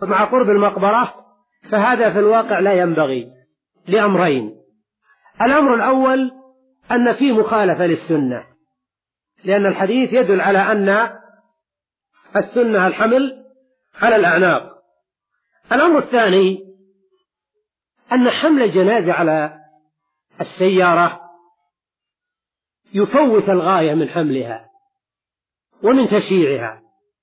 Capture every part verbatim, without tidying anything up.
مع قرب المقبرة، فهذا في الواقع لا ينبغي لأمرين. الأمر الأول أن فيه مخالفة للسنة، لأن الحديث يدل على أن السنة الحمل على الأعناق. الأمر الثاني أن حمل الجنازة على السيارة يفوت الغاية من حملها ومن تشييعها،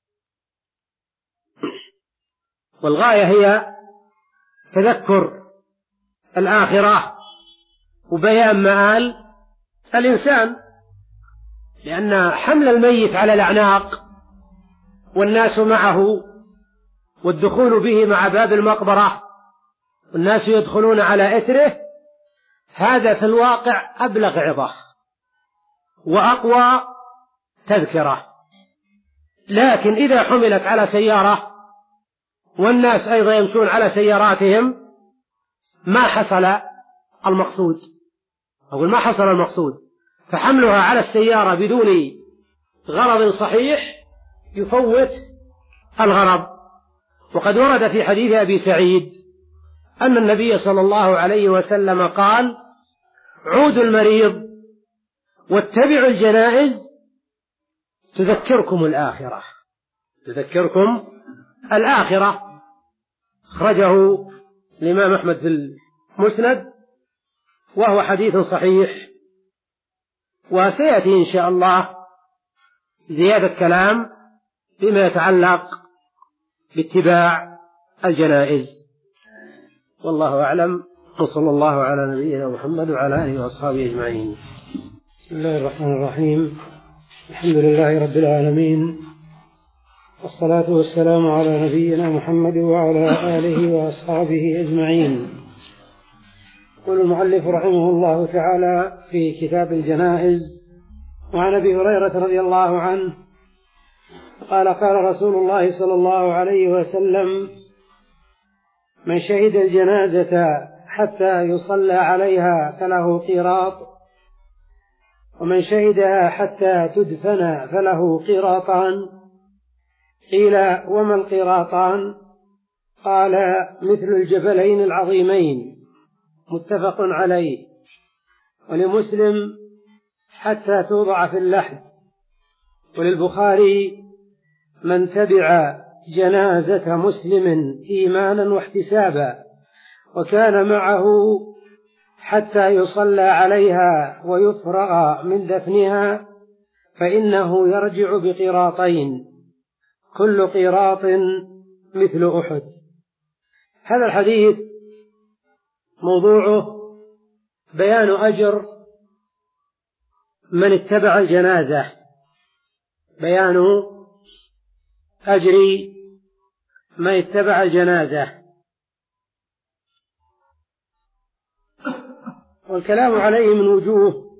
والغاية هي تذكر الآخرة وبيان مآل الإنسان، لأن حمل الميت على الأعناق والناس معه والدخول به مع باب المقبرة والناس يدخلون على إثره، هذا في الواقع أبلغ عظة وأقوى تذكرة. لكن إذا حملت على سيارة والناس أيضا يمشون على سياراتهم ما حصل المقصود، أقول ما حصل المقصود، فحملها على السيارة بدون غرض صحيح يفوت الغرض. وقد ورد في حديث أبي سعيد أن النبي صلى الله عليه وسلم قال: عودوا المريض واتبعوا الجنائز تذكركم الآخرة، تذكركم الآخرة. أخرجه الإمام أحمد في المسند وهو حديث صحيح، وسيأتي إن شاء الله زيادة كلام بما يتعلق باتباع الجنائز. والله أعلم، وصلى الله على نبينا محمد وعلى آله وأصحابه أجمعين. بسم الله الرحمن الرحيم. الحمد لله رب العالمين، والصلاة والسلام على نبينا محمد وعلى آله وأصحابه أجمعين. يقول المؤلف رحمه الله تعالى في كتاب الجنائز: وعن أبي هريرة رضي الله عنه قال: قال رسول الله صلى الله عليه وسلم: من شهد الجنازة حتى يصلى عليها فله قيراط، ومن شهدها حتى تدفن فله قيراطان. قيل: وما القيراطان؟ قال: مثل الجبلين العظيمين. متفق عليه. ولمسلم: حتى توضع في اللحد. وللبخاري: من تبع جنازة مسلم إيمانا واحتسابا وكان معه حتى يصلى عليها ويفرغ من دفنها فإنه يرجع بقيراطين، كل قيراط مثل أحد. هذا الحديث موضوعه بيان أجر من اتبع الجنازة، بيان أجر من اتبع الجنازة، والكلام عليه من وجوه.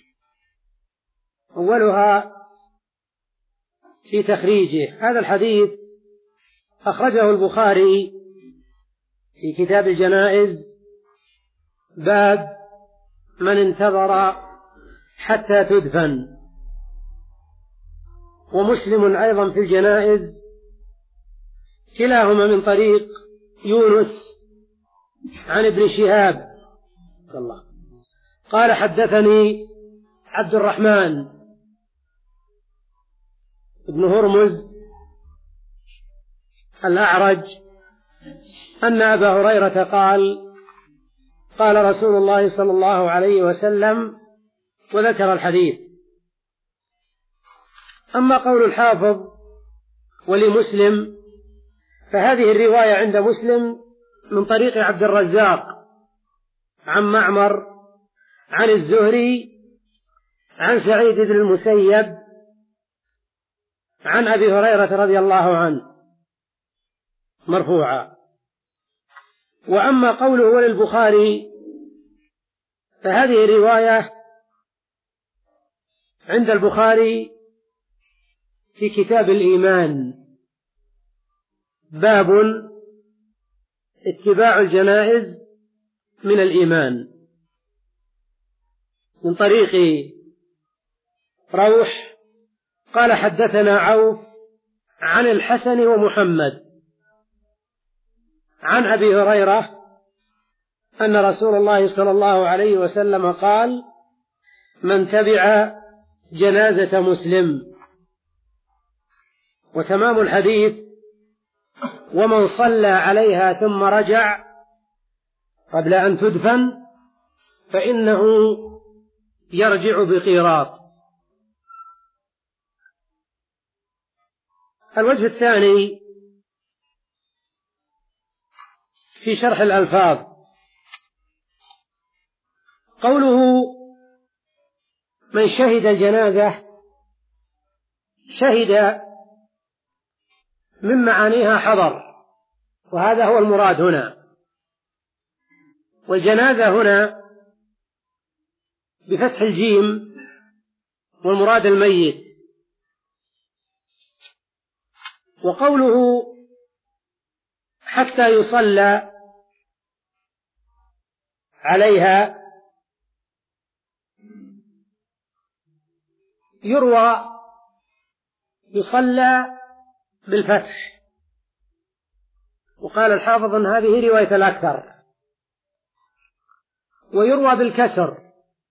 أولها في تخريجه. هذا الحديث أخرجه البخاري في كتاب الجنائز باب من انتظر حتى تدفن، ومسلم أيضا في الجنائز، كلاهما من طريق يونس عن ابن شهاب قال: حدثني عبد الرحمن بن هرمز الأعرج أن أبا هريرة قال: قال رسول الله صلى الله عليه وسلم، وذكر الحديث. أما قول الحافظ: ولمسلم، فهذه الرواية عند مسلم من طريق عبد الرزاق عن معمر عن الزهري عن سعيد بن المسيب عن أبي هريرة رضي الله عنه مرفوعا. وأما قوله وللبخاري فهذه رواية عند البخاري في كتاب الإيمان، باب اتباع الجنائز من الإيمان، من طريق روح قال: حدثنا عوف عن الحسن ومحمد عن أبي هريرة أن رسول الله صلى الله عليه وسلم قال: من تبع جنازة مسلم. وتمام الحديث: ومن صلى عليها ثم رجع قبل أن تدفن فإنه يرجع بقيراط. الوجه الثاني في شرح الألفاظ، قوله: من شهد الجنازة، شهد من معانيها حضر، وهذا هو المراد هنا. والجنازة هنا بفتح الجيم، والمراد الميت. وقوله: حتى يصلى عليها، يروى يصلى بالفتح، وقال الحافظ أن هذه رواية الأكثر، ويروى بالكسر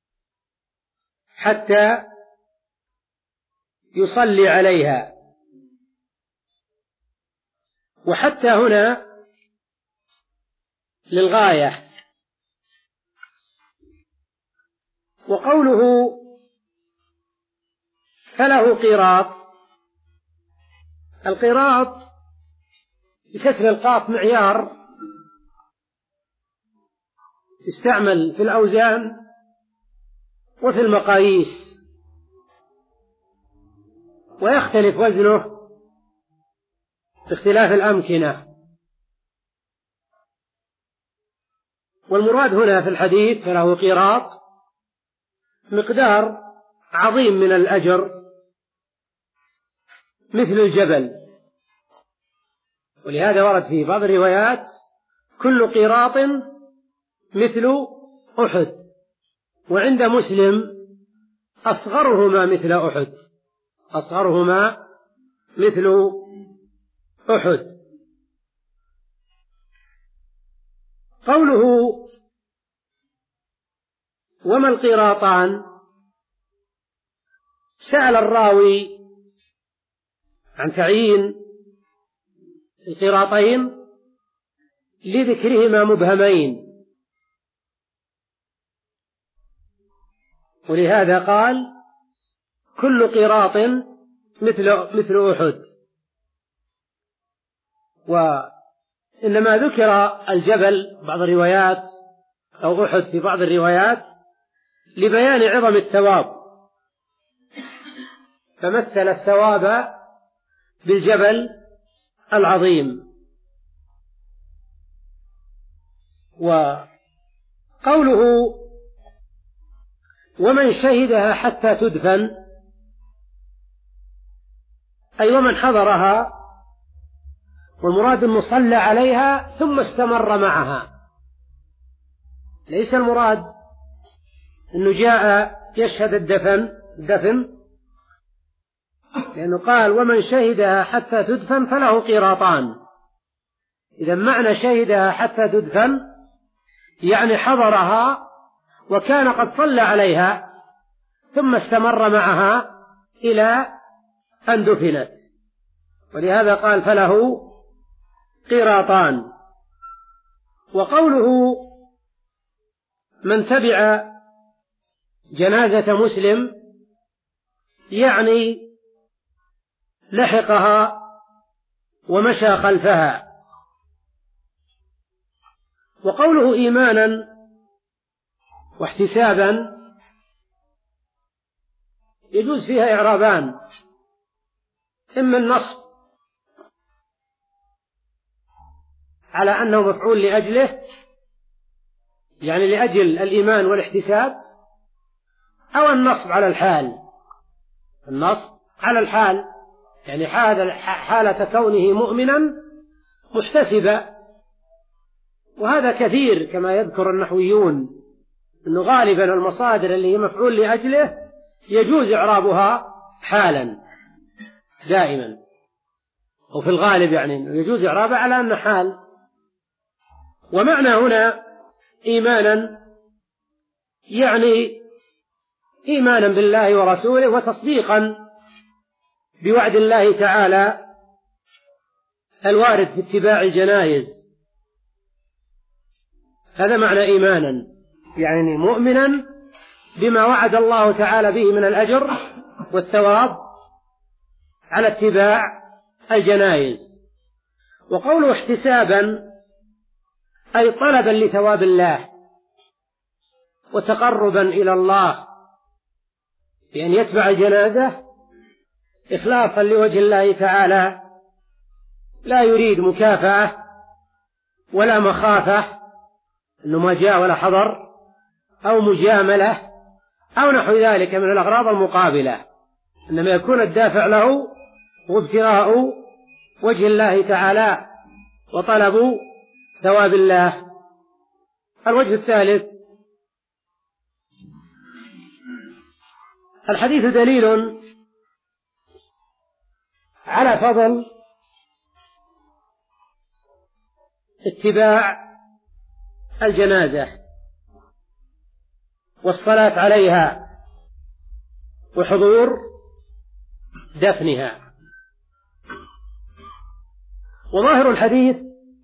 حتى يصلي عليها. وحتى هنا للغاية. وقوله: فله قيراط، القيراط بكسر القاف معيار يستعمل في الأوزان وفي المقاييس، ويختلف وزنه باختلاف الأمكنة. والمراد هنا في الحديث فله قيراط مقدار عظيم من الأجر مثل الجبل. ولهذا ورد في بعض الروايات: كل قيراط مثل أحد. وعند مسلم: أصغرهما مثل أحد، أصغرهما مثل أحد. قوله: وما القيراطان، سأل الراوي عن تعيين القيراطين لذكرهما مبهمين، ولهذا قال: كل قيراط مثل مثل أحد. وإنما ذكر الجبل بعض الروايات أو أحد في بعض الروايات لبيان عظم الثواب، فمثل الثواب بالجبل العظيم. وقوله: ومن شهدها حتى تدفن، أي ومن حضرها، والمراد المصلى عليها ثم استمر معها. ليس المراد أنه جاء يشهد الدفن الدفن لأنه قال: ومن شهدها حتى تدفن فله قيراطان. إذا معنى شهدها حتى تدفن يعني حضرها وكان قد صلى عليها ثم استمر معها إلى أن دفنت، ولهذا قال: فله قيراطان. وقوله: من تبع جنازة مسلم، يعني لحقها ومشى خلفها. وقوله: إيمانا واحتسابا، يجوز فيها إعرابان: إما النصب على أنه مفعول لأجله، يعني لأجل الإيمان والاحتساب، أو النصب على الحال، النصب على الحال يعني حالة كونه مؤمنا محتسبا. وهذا كثير كما يذكر النحويون، أنه غالبا المصادر اللي هي مفعول لأجله يجوز إعرابها حالا دائما، وفي الغالب يعني يجوز إعرابها على أن حال. ومعنى هنا إيمانا يعني إيمانا بالله ورسوله وتصديقا بوعد الله تعالى الوارد في اتباع الجنائز. هذا معنى إيمانا، يعني مؤمنا بما وعد الله تعالى به من الأجر والثواب على اتباع الجنائز. وقوله احتسابا أي طلبا لثواب الله وتقربا إلى الله، بأن يتبع الجنازة إخلاصا لوجه الله تعالى، لا يريد مكافأة ولا مخافة أنه ما جاء ولا حضر أو مجاملة أو نحو ذلك من الأغراض المقابلة، إنما يكون الدافع له وابتغاء وجه الله تعالى وطلب ثواب الله. الوجه الثالث: الحديث دليل على فضل اتباع الجنازة والصلاة عليها وحضور دفنها. وظاهر الحديث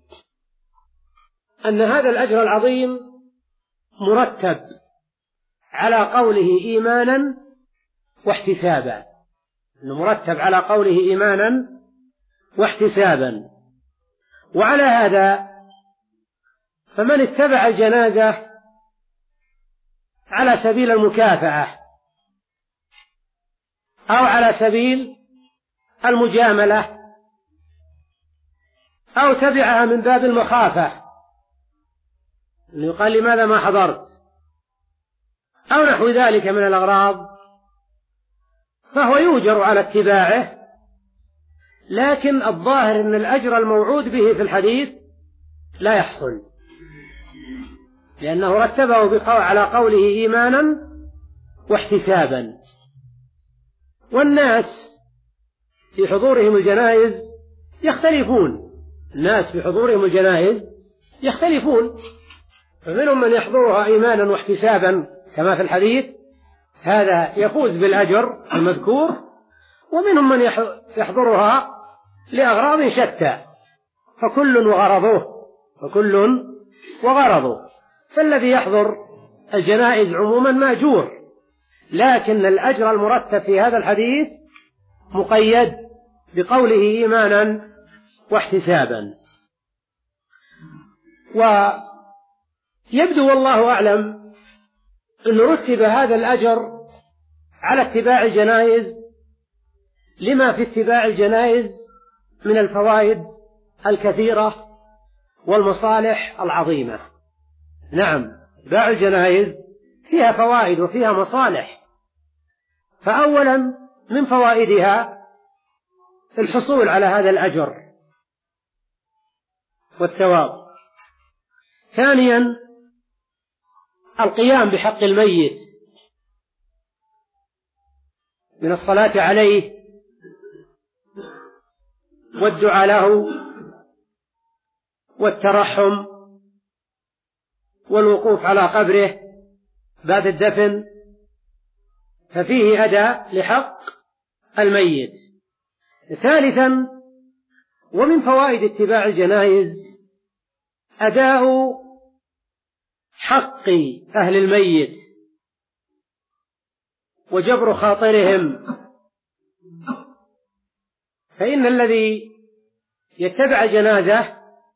أن هذا الأجر العظيم مرتب على قوله إيمانا واحتسابا، أنه مرتب على قوله إيمانا واحتسابا. وعلى هذا فمن اتبع الجنازة على سبيل المكافأة أو على سبيل المجاملة أو تبعها من باب المخافة، أنه يقال لماذا ما حضرت أو نحو ذلك من الأغراض، فهو يؤجر على اتباعه، لكن الظاهر أن الأجر الموعود به في الحديث لا يحصل، لأنه رتبه على قوله إيمانا واحتسابا. والناس في حضورهم الجنائز يختلفون، الناس في حضورهم الجنائز يختلفون، فمنهم من يحضرها إيمانا واحتسابا كما في الحديث، هذا يفوز بالأجر المذكور، ومنهم من يحضرها لأغراض شتى، فكل وغرضه فكل وغرضه. فالذي يحضر الجنائز عموما مأجور، لكن الأجر المرتب في هذا الحديث مقيد بقوله إيمانا واحتسابا. ويبدو والله أعلم أن رتب هذا الأجر على اتباع الجنائز لما في اتباع الجنائز من الفوائد الكثيرة والمصالح العظيمة. نعم، اتباع الجنائز فيها فوائد وفيها مصالح. فأولا من فوائدها الحصول على هذا الأجر والثواب. ثانيا القيام بحق الميت من الصلاة عليه والدعاء له والترحم والوقوف على قبره بعد الدفن، ففيه أداء لحق الميت. ثالثا ومن فوائد اتباع الجنائز أداء حق أهل الميت وجبر خاطرهم، فإن الذي يتبع جنازة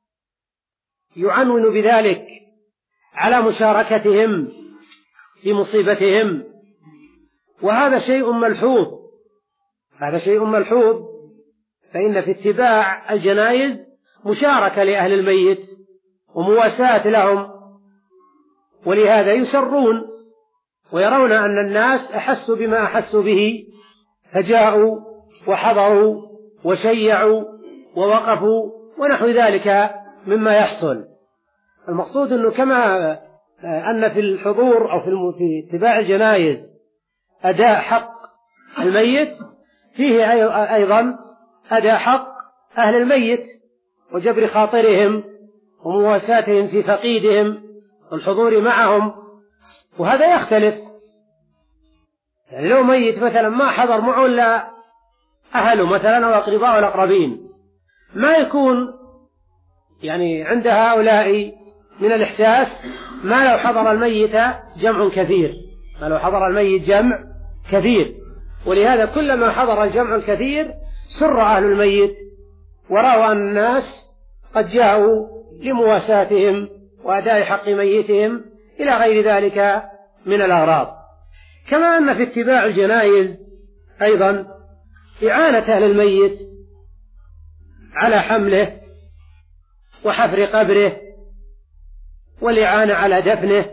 يعنون بذلك على مشاركتهم في مصيبتهم، وهذا شيء ملحوظ هذا شيء ملحوظ فإن في اتباع الجنائز مشاركة لأهل الميت ومواساة لهم، ولهذا يسرون ويرون أن الناس أحسوا بما أحسوا به فجاءوا وحضروا وشيعوا ووقفوا ونحو ذلك مما يحصل. المقصود أنه كما أن في الحضور أو في اتباع الجنائز أداء حق الميت، فيه أيضا أداء حق أهل الميت وجبر خاطرهم ومواساتهم في فقيدهم والحضور معهم، وهذا يختلف. يعني لو ميت مثلا ما حضر معه إلا أهله مثلا أو أقرباء الأقربين، ما يكون يعني عند هؤلاء من الإحساس ما لو حضر الميت جمع كثير، ما لو حضر الميت جمع كثير. ولهذا كلما حضر الجمع الكثير سر أهل الميت ورأوا أن الناس قد جاءوا لمواساتهم وأداء حق ميتهم إلى غير ذلك من الأغراض. كما أن في اتباع الجنائز أيضا إعانة أهل الميت على حمله وحفر قبره والإعانة على دفنه،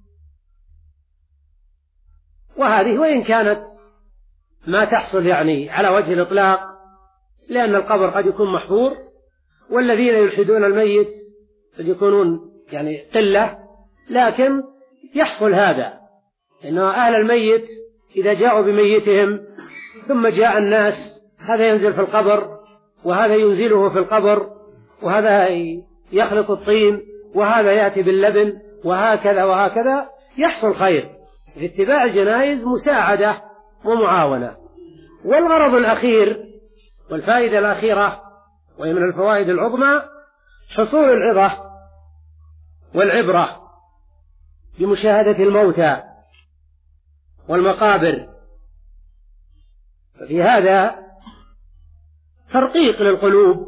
وهذه وإن كانت ما تحصل يعني على وجه الإطلاق، لأن القبر قد يكون محفور والذين يلحدون الميت قد يكونون يعني قلة، لكن يحصل هذا إن أهل الميت إذا جاءوا بميتهم ثم جاء الناس، هذا ينزل في القبر وهذا ينزله في القبر وهذا يخلط الطين وهذا يأتي باللبن وهكذا وهكذا، يحصل خير. في اتباع الجنائز مساعدة ومعاونة. والغرض الأخير والفائدة الأخيرة وهي من الفوائد العظمى حصول العظة والعبرة بمشاهدة الموتى والمقابر، ففي هذا ترقيق للقلوب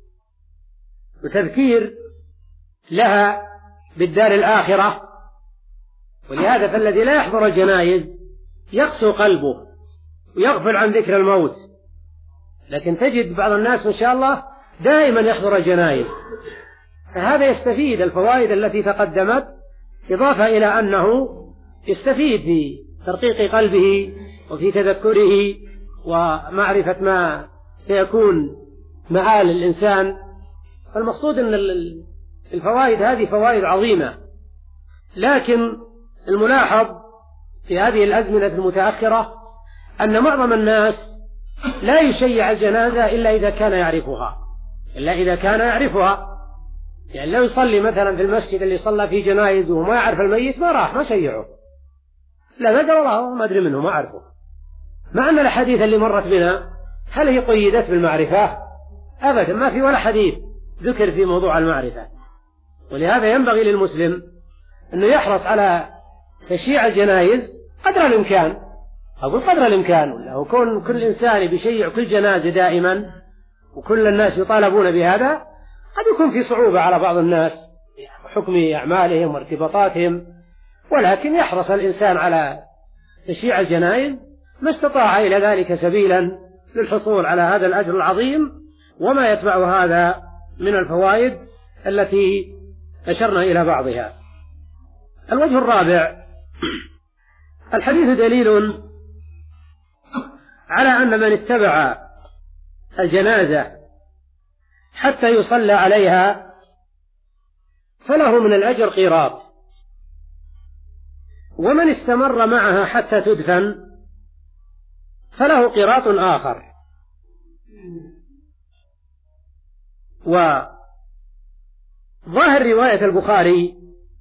وتذكير لها بالدار الآخرة. ولهذا فالذي لا يحضر الجنائز يقسو قلبه ويغفل عن ذكر الموت، لكن تجد بعض الناس ما شاء الله دائما يحضر الجنائز، فهذا يستفيد الفوائد التي تقدمت، إضافة إلى أنه يستفيد في ترقيق قلبه وفي تذكره ومعرفة ما سيكون مآل الإنسان. فالمقصود أن الفوائد هذه فوائد عظيمة، لكن الملاحظ في هذه الأزمنة المتأخرة أن معظم الناس لا يشيع الجنازة إلا إذا كان يعرفها إلا إذا كان يعرفها يعني لو يصلي مثلا في المسجد اللي صلى فيه جنائز وما يعرف الميت ما راح ما شيعه، لا ما قال الله ما أدري منه ما أعرفه، مع أن الحديث اللي مرت بنا هل هي قيدت بالمعرفة؟ أبدا، ما في ولا حديث ذكر في موضوع المعرفة. ولهذا ينبغي للمسلم أنه يحرص على تشييع الجنائز قدر الإمكان، أقول قدر الإمكان، ولا وكون كل إنسان بيشيع كل جنازة دائما وكل الناس يطالبون بهذا قد يكون في صعوبة على بعض الناس بحكم أعمالهم وارتباطاتهم، ولكن يحرص الإنسان على تشييع الجنائز ما استطاع إلى ذلك سبيلا للحصول على هذا الأجر العظيم وما يتبع هذا من الفوائد التي أشرنا إلى بعضها. الوجه الرابع: الحديث دليل على أن من اتبع الجنازة حتى يصلى عليها فله من الأجر قيراط، ومن استمر معها حتى تدفن فله قيراط آخر. وظاهر رواية البخاري: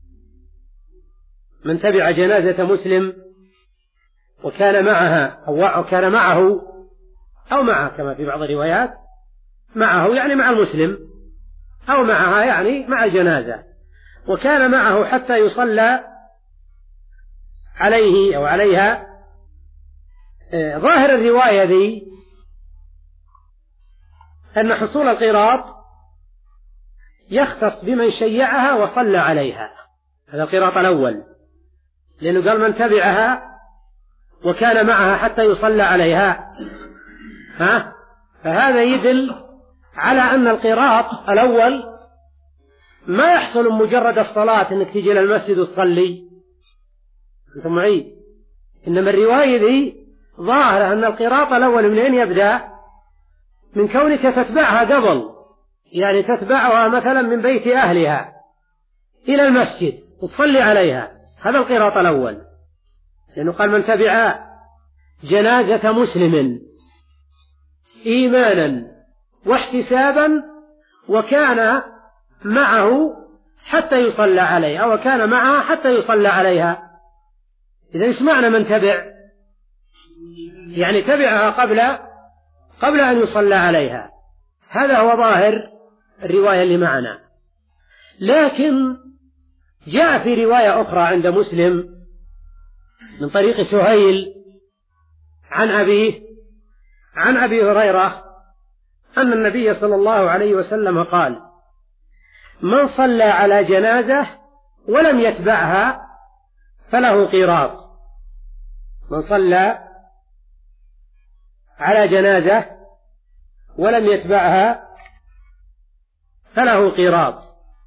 من تبع جنازة مسلم وكان معها أو كان معه أو معها كما في بعض الروايات معه يعني مع المسلم أو معها يعني مع الجنازة، وكان معه حتى يصلى عليه أو عليها. ظاهر الرواية ذي أن حصول القيراط يختص بمن شيعها وصلى عليها، هذا القيراط الأول، لأنه قال من تبعها وكان معها حتى يصلى عليها، ها؟ فهذا يدل على أن القيراط الأول ما يحصل مجرد الصلاة أنك تجي للمسجد وتصلي أنتم معي، إنما الرواية دي ظاهرة أن القيراط الأول من أين يبدأ؟ من كونك تتبعها قبل، يعني تتبعها مثلا من بيت أهلها إلى المسجد وتصلي عليها، هذا القيراط الأول، لأنه قال من تبع جنازة مسلم إيمانا واحتسابا وكان معه حتى يصلى عليه، أو كان معها حتى يصلى عليها. إذا إيش معنى من تبع؟ يعني تبعها قبل قبل أن يصلى عليها. هذا هو ظاهر الرواية اللي معنا. لكن جاء في رواية أخرى عند مسلم من طريق سهيل عن أبيه عن أبي هريرة أن النبي صلى الله عليه وسلم قال: من صلى على جنازة ولم يتبعها فله قيراط. من صلى على جنازة ولم يتبعها فله قيراط.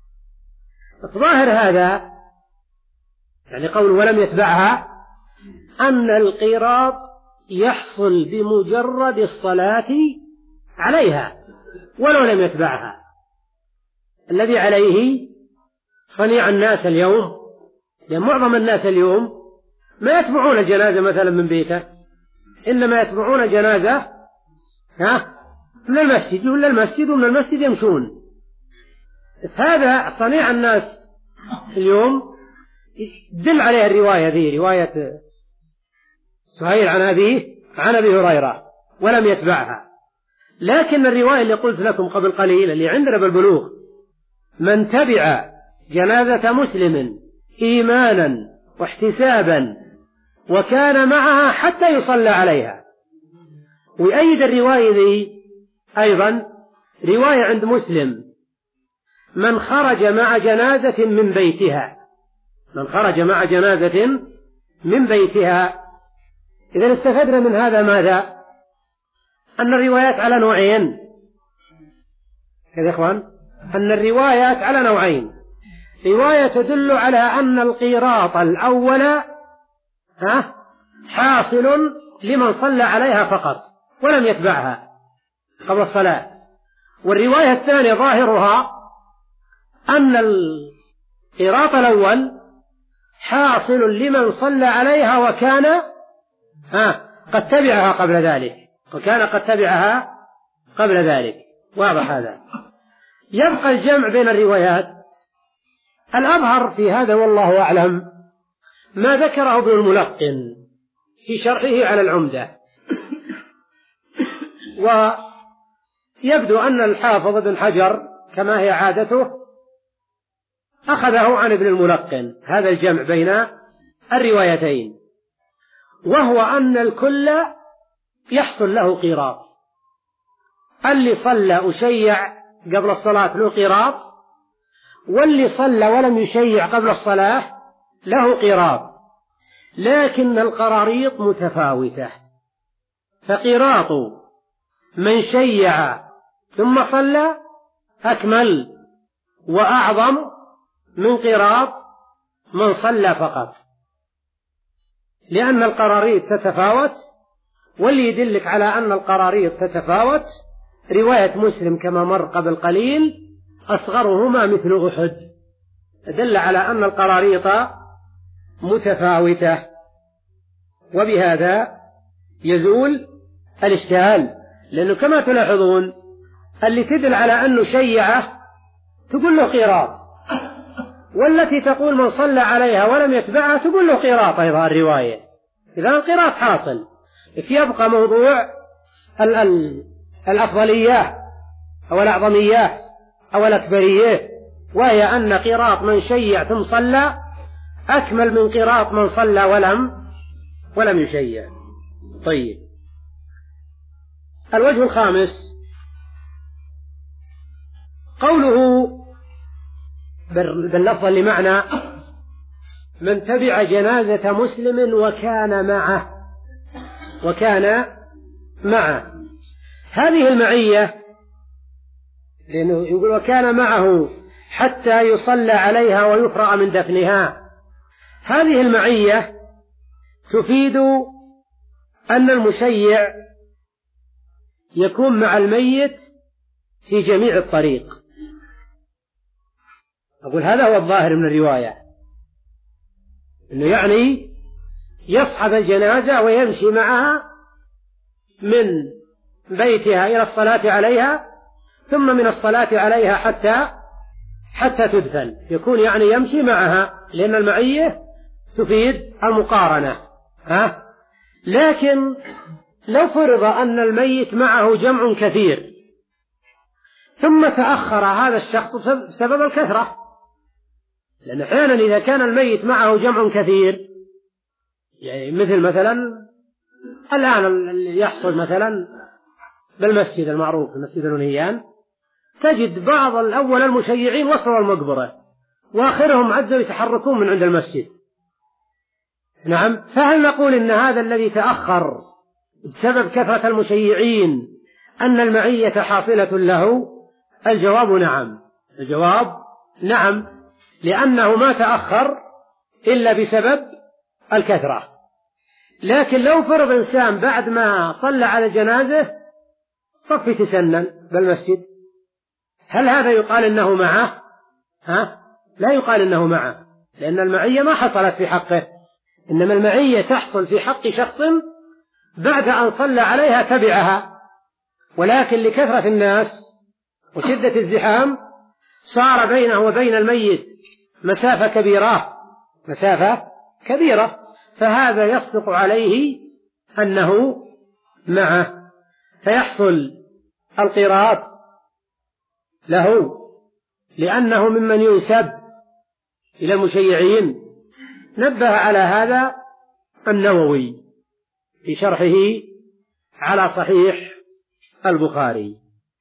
ظاهر هذا يعني قول ولم يتبعها أن القيراط يحصل بمجرد الصلاة عليها ولو لم يتبعها، الذي عليه صنيع الناس اليوم، لأن معظم الناس اليوم ما يتبعون الجنازة مثلا من بيته، إنما يتبعون الجنازة ها من المسجد، ولا المسجد ومن المسجد يمشون. هذا صنيع الناس اليوم دل عليه الرواية ذي، رواية سهيل عن أبيه عن أبي هريرة ولم يتبعها. لكن الرواية اللي قلت لكم قبل قليل اللي عندنا بالبلوغ: من تبع جنازة مسلم إيمانا واحتسابا وكان معها حتى يصلى عليها. ويؤيد الرواية ذي أيضا رواية عند مسلم: من خرج مع جنازة من بيتها من خرج مع جنازة من بيتها. إذن استفدنا من هذا ماذا؟ أن الروايات على نوعين كذا يا إخوان، أن الروايات على نوعين: رواية تدل على أن القيراط الأول ها حاصل لمن صلى عليها فقط ولم يتبعها قبل الصلاة، والرواية الثانية ظاهرها أن القيراط الأول حاصل لمن صلى عليها وكان ها قد تبعها قبل ذلك وكان قد تبعها قبل ذلك. واضح هذا؟ يبقى الجمع بين الروايات. الأظهر في هذا والله أعلم ما ذكره ابن الملقن في شرحه على العمدة، ويبدو أن الحافظ ابن حجر كما هي عادته أخذه عن ابن الملقن هذا الجمع بين الروايتين، وهو أن الكل يحصل له قيراط. اللي صلى أشيع قبل الصلاة له قيراط، واللي صلى ولم يشيع قبل الصلاة له قيراط، لكن القراريط متفاوتة. فقيراط من شيع ثم صلى أكمل وأعظم من قيراط من صلى فقط، لأن القراريط تتفاوت. واللي يدلك على أن القراريط تتفاوت رواية مسلم كما مر قبل قليل: أصغرهما مثل أحد، دل على أن القراريط متفاوتة، وبهذا يزول الإشكال. لأنه كما تلاحظون اللي تدل على أنه شيعه تقول له قيراط، والتي تقول من صلى عليها ولم يتبعها تقول له قيراط أيضا الرواية. إذا القيراط حاصل. يبقى موضوع ال ال الأفضلية أو الأعظمية أو الأكبرية، وهي أن قيراط من شيع ثم صلى أكمل من قيراط من صلى ولم ولم يشيع. طيب، الوجه الخامس قوله باللفظ اللي معنا: من تبع جنازة مسلم وكان معه وكان معه. هذه المعية، لأنه يقول وكان معه حتى يصلى عليها ويفرغ من دفنها، هذه المعية تفيد أن المشيع يكون مع الميت في جميع الطريق. أقول هذا هو الظاهر من الرواية، أنه يعني يصحب الجنازة ويمشي معها من بيتها إلى الصلاة عليها، ثم من الصلاة عليها حتى حتى تدفن، يكون يعني يمشي معها، لأن المعية تفيد المقارنة. ها؟ لكن لو فرض أن الميت معه جمع كثير ثم تأخر هذا الشخص بسبب الكثرة، لأن أحيانا إذا كان الميت معه جمع كثير، يعني مثل مثلا الآن اللي يحصل مثلا بالمسجد المعروف المسجد النهيان، تجد بعض الأول المشيعين وصلوا المقبرة وآخرهم عزوا يتحركون من عند المسجد. نعم، فهل نقول إن هذا الذي تأخر بسبب كثرة المشيعين أن المعية حاصلة له؟ الجواب نعم، الجواب نعم، لأنه ما تأخر إلا بسبب الكثرة. لكن لو فرض إنسان بعد ما صلى على جنازة صف تسنن بالمسجد، هل هذا يقال إنه معه؟ ها؟ لا يقال إنه معه، لأن المعية ما حصلت في حقه، إنما المعية تحصل في حق شخص بعد أن صلى عليها تبعها، ولكن لكثرة الناس وشدة الزحام صار بينه وبين الميت مسافة كبيرة مسافة كبيرة فهذا يصدق عليه أنه معه، فيحصل القراءة له لأنه ممن ينسب إلى المشيعين. نبه على هذا النووي في شرحه على صحيح البخاري،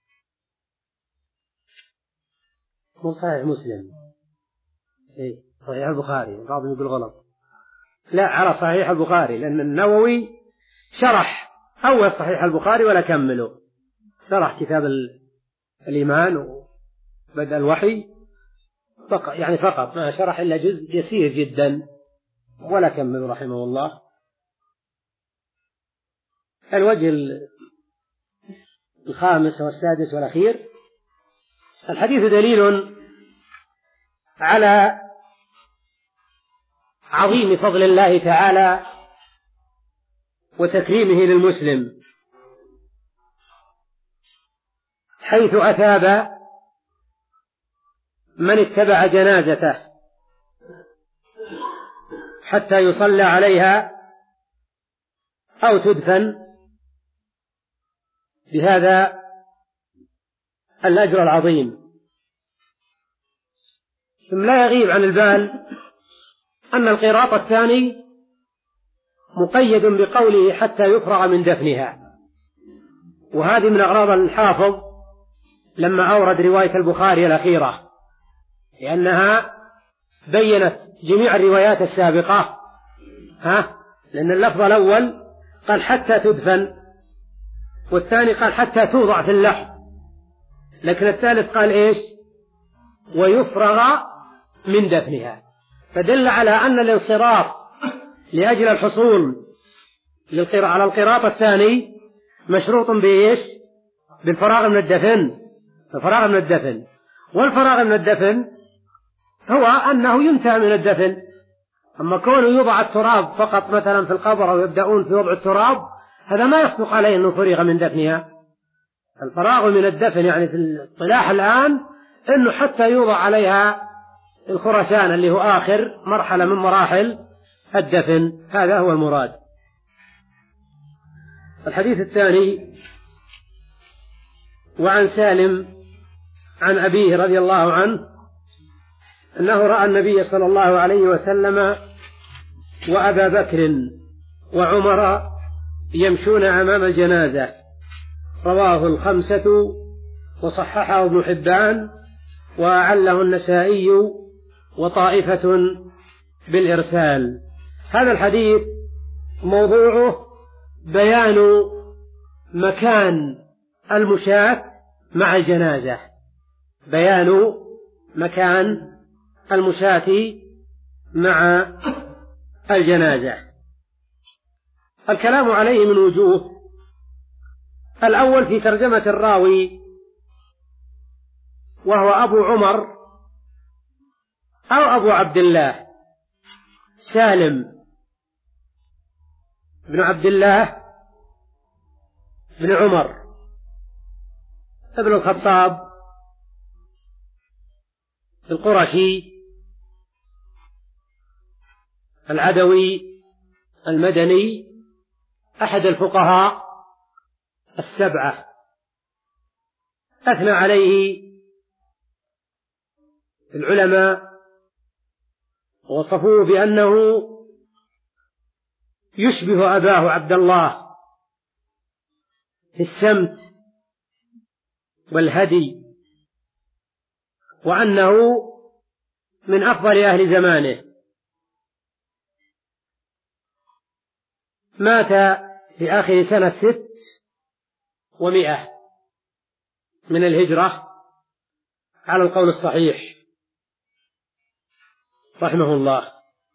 مو صحيح مسلم، إيه صحيح البخاري، بعضهم يقول غلط، لا على صحيح البخاري، لأن النووي شرح أول صحيح البخاري ولا كمله، شرح كتاب الإيمان وبدء الوحي فقط، يعني فقط ما شرح إلا جزء يسير جدا ولا كمل رحمه الله. الوجه الخامس والسادس والأخير، الحديث دليل على عظيم فضل الله تعالى وتكريمه للمسلم، حيث أثاب من اتبع جنازته حتى يصلى عليها أو تدفن بهذا الأجر العظيم. ثم لا يغيب عن البال أن القراط الثاني مقيد بقوله حتى يفرغ من دفنها، وهذه من أغراض الحافظ لما أورد رواية البخاري الأخيرة، لأنها بيّنت جميع الروايات السابقة، ها؟ لأن اللفظ الأول قال حتى تدفن، والثاني قال حتى توضع في اللحد، لكن الثالث قال إيش؟ ويفرغ من دفنها، فدل على أن الانصراف لأجل الحصول على القراط الثاني مشروط بإيش؟ بالفراغ من الدفن، الفراغ من الدفن، والفراغ من الدفن هو أنه ينتهى من الدفن. أما كونه يوضع التراب فقط مثلا في القبر أو يبدأون في وضع التراب، هذا ما يصدق عليه أنه فرغ من دفنها. الفراغ من الدفن يعني في الاصطلاح الآن أنه حتى يوضع عليها الخرسان اللي هو آخر مرحلة من مراحل الدفن، هذا هو المراد. الحديث الثاني، وعن سالم عن أبيه رضي الله عنه أنه رأى النبي صلى الله عليه وسلم وأبا بكر وعمر يمشون أمام الجنازة، رواه الخمسة وصححه ابن حبان وأعله النسائي وطائفة بالإرسال. هذا الحديث موضوعه بيان مكان المشاة مع الجنازة، بيان مكان المشاة مع الجنازة. الكلام عليه من وجوه. الأول في ترجمة الراوي وهو أبو عمر أو أبو عبد الله سالم بن عبد الله بن عمر ابن الخطاب القرشي العدوي المدني، أحد الفقهاء السبعة، أثنى عليه العلماء وصفوه بأنه يشبه أباه عبد الله في السمت والهدي، وأنه من أفضل أهل زمانه. مات في آخر سنة ست ومئة من الهجرة على القول الصحيح رحمه الله.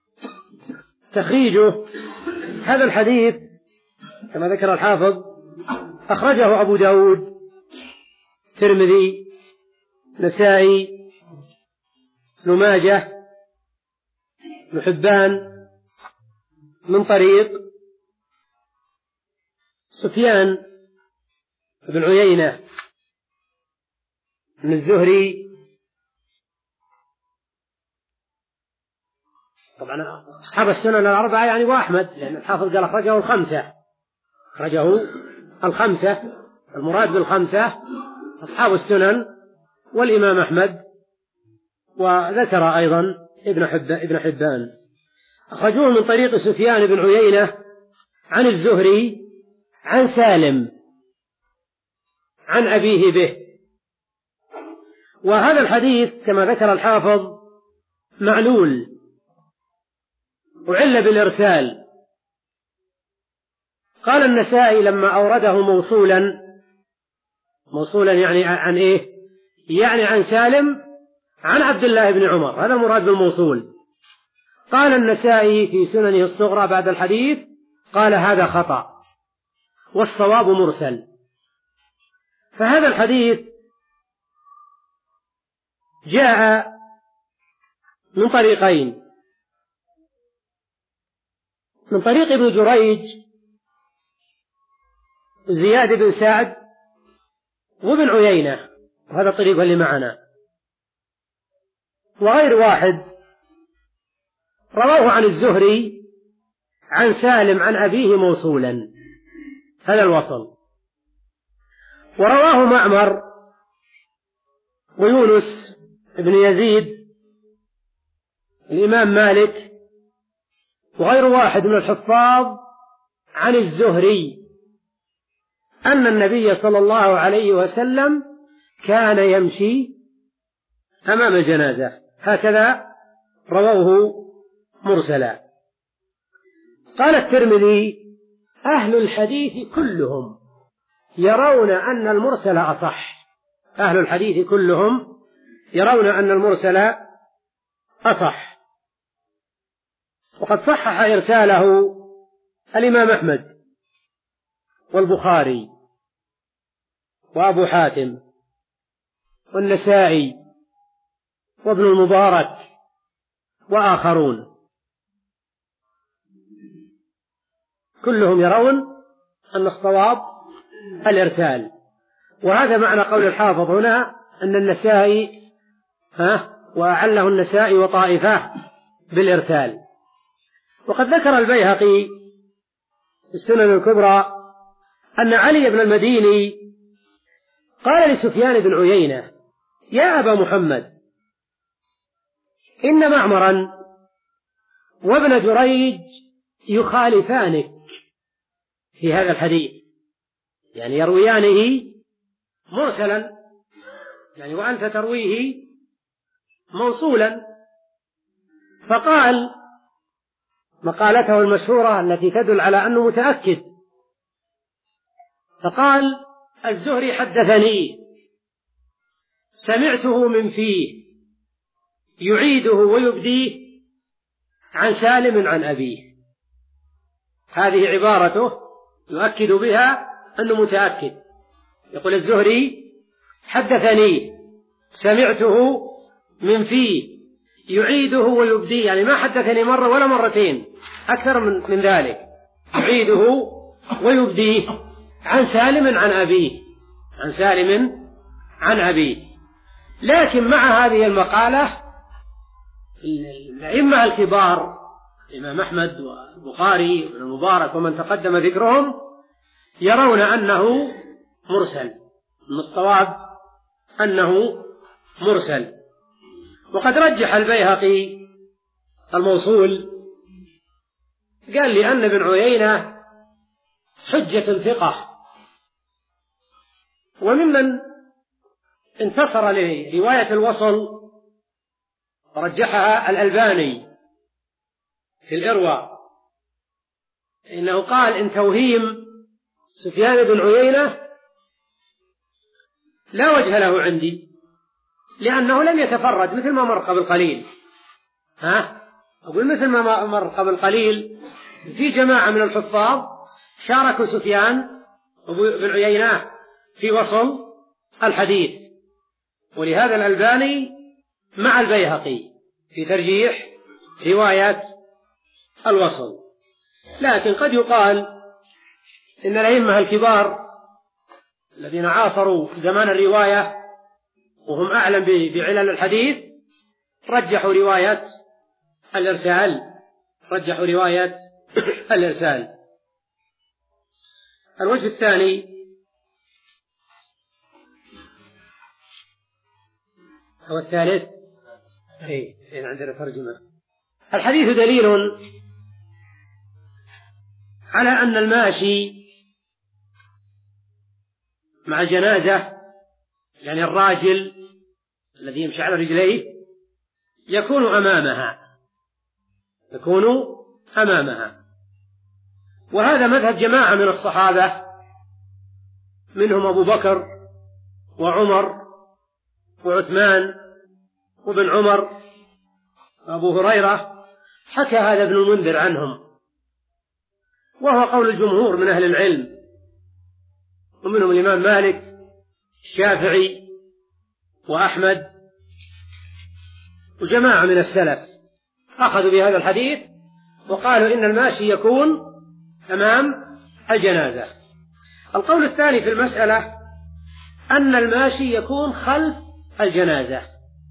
تخريجه هذا الحديث كما ذكر الحافظ أخرجه أبو داود، ترمذي، نسائي، ابن ماجه، ابن حبان، من طريق سفيان بن عيينة من الزهري. طبعا أصحاب السنن الأربعة يعني وأحمد، لأن الحافظ قال أخرجه الخمسة، أخرجه الخمسة، المراد بالخمسة أصحاب السنن والإمام أحمد، وذكر أيضا ابن حبان, ابن حبان أخرجوه من طريق سفيان بن عيينة عن الزهري عن سالم عن أبيه به. وهذا الحديث كما ذكر الحافظ معلول وعل بالإرسال. قال النسائي لما أورده موصولا، موصولا يعني عن إيه؟ يعني عن سالم عن عبد الله بن عمر، هذا المراد بالموصول. قال النسائي في سننه الصغرى بعد الحديث قال هذا خطأ والصواب مرسل. فهذا الحديث جاء من طريقين، من طريق ابن جريج زياد بن سعد وابن عيينة، وهذا الطريق اللي معنا، وغير واحد رواه عن الزهري عن سالم عن أبيه موصولا، هذا الوصل. ورواه معمر ويونس بن يزيد الإمام مالك وغير واحد من الحفاظ عن الزهري أن النبي صلى الله عليه وسلم كان يمشي أمام الجنازة، هكذا رواه مرسلا. قال الترمذي أهل الحديث كلهم يرون أن المرسل أصح، أهل الحديث كلهم يرون أن المرسل أصح. وقد صحح إرساله الإمام أحمد والبخاري وأبو حاتم والنسائي وابن المبارك وآخرون، كلهم يرون أن الصواب الإرسال. وهذا معنى قول الحافظ هنا أن النسائي ها وأعله النسائي وطائفة بالإرسال. وقد ذكر البيهقي في السنن الكبرى أن علي بن المديني قال لسفيان بن عيينة يا أبا محمد إن معمرا وابن جريج يخالفانك في هذا الحديث، يعني يرويانه مرسلا، يعني وأنت ترويه موصولا. فقال مقالته المشهورة التي تدل على أنه متأكد، فقال الزهري حدثني سمعته من فيه يعيده ويبديه عن سالم عن أبيه. هذه عبارته يؤكد بها أنه متأكد، يقول الزهري حدثني سمعته من فيه يعيده ويبديه، يعني ما حدثني مرة ولا مرتين، أكثر من, من ذلك، يعيده ويبديه عن سالم عن أبيه، عن سالم عن أبيه. لكن مع هذه المقالة الأئمة الكبار الإمام أحمد والبخاري وابن المبارك ومن تقدم ذكرهم يرون أنه مرسل، من الصواب أنه مرسل. وقد رجح البيهقي الموصول، قال لأن ابن عيينة حجة ثقة، وممن انتصر لرواية الوصل ورجحها الألباني في الإرواء، إنه قال إن توهيم سفيان بن عيينة لا وجه له عندي، لأنه لم يتفرد مثل ما مر قبل قليل. ها أقول مثل ما مر قبل قليل في جماعة من الحفاظ شاركوا سفيان بن عيينة في وصل الحديث، ولهذا الألباني مع البيهقي في ترجيح رواية الوصل. لكن قد يقال إن الأئمة الكبار الذين عاصروا زمان الرواية وهم أعلم بعلل الحديث رجحوا رواية الإرسال رجحوا رواية الإرسال. الوجه الثاني أو الثالث إيه إيه عندنا ترجمة. الحديث دليل على أن الماشي مع الجنازة، يعني الراجل الذي يمشي على رجليه، يكون أمامها يكون أمامها وهذا مذهب جماعة من الصحابة، منهم أبو بكر وعمر وعثمان وابن عمر وأبو هريرة، حكى هذا ابن المنذر عنهم، وهو قول الجمهور من أهل العلم، ومنهم الإمام مالك الشافعي وأحمد وجماعة من السلف أخذوا بهذا الحديث وقالوا إن الماشي يكون أمام الجنازة. القول الثاني في المسألة أن الماشي يكون خلف الجنازة،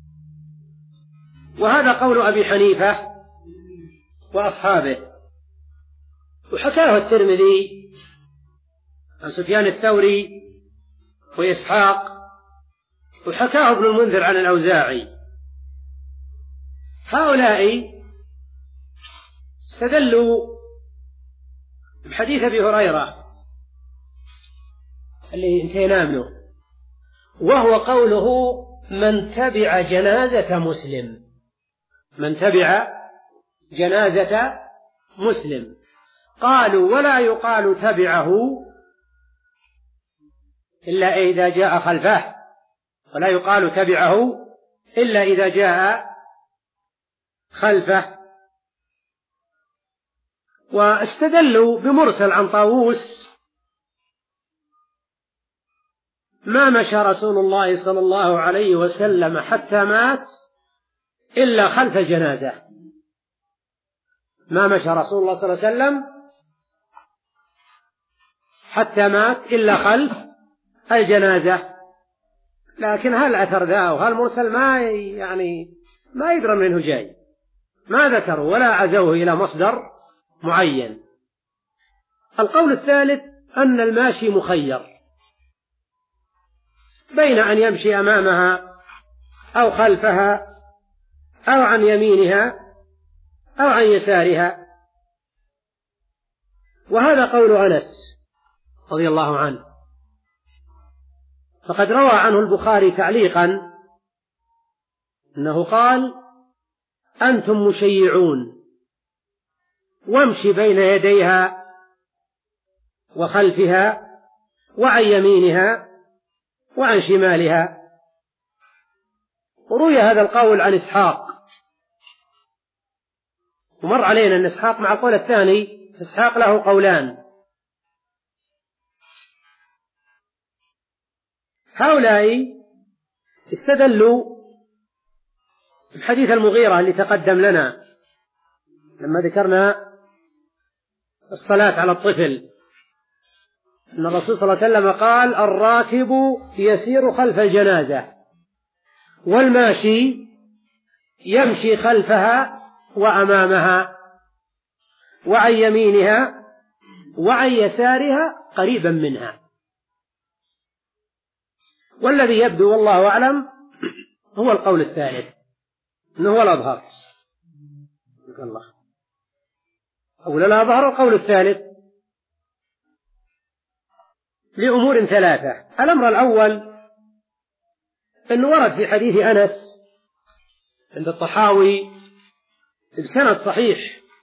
وهذا قول أبي حنيفة وأصحابه، وحكاه الترمذي عن سفيان الثوري وإسحاق، وحكاه ابن المنذر عن الأوزاعي. هؤلاء استدلوا بحديث أبي هريرة اللي انتهينا منه، وهو قوله من تبع جنازة مسلم من تبع جنازة مسلم قالوا ولا يقال تبعه إلا إذا جاء خلفه ولا يقال تبعه إلا إذا جاء خلفه. واستدلوا بمرسل عن طاووس ما مشى رسول الله صلى الله عليه وسلم حتى مات إلا خلف الجنازة ما مشى رسول الله صلى الله عليه وسلم حتى مات إلا خلف الجنازة. لكن هل أثر ذا وهل مرسل ما يعني ما يدرى منه جاي، ما ذكروا ولا عزوه إلى مصدر معين. القول الثالث أن الماشي مخير بين أن يمشي أمامها أو خلفها أو عن يمينها أو عن يسارها، وهذا قول أنس رضي الله عنه، فقد روى عنه البخاري تعليقا أنه قال أنتم مشيعون وامشي بين يديها وخلفها وعن يمينها وعن شمالها. وروي هذا القول عن إسحاق، ومر علينا أن إسحاق مع القول الثاني إسحاق له قولان. هؤلاء استدلوا بحديث المغيرة اللي تقدم لنا لما ذكرنا الصلاة على الطفل، أن الرسول صلى الله عليه وسلم قال الراكب يسير خلف الجنازة والماشي يمشي خلفها وأمامها وعن يمينها وعن يسارها قريبا منها. والذي يبدو والله أعلم هو القول الثالث، إنه هو الأظهر. الله أولا الأظهر القول الثالث لأمور ثلاثة. الأمر الأول أنه ورد في حديث أنس عند الطحاوي بسند صحيح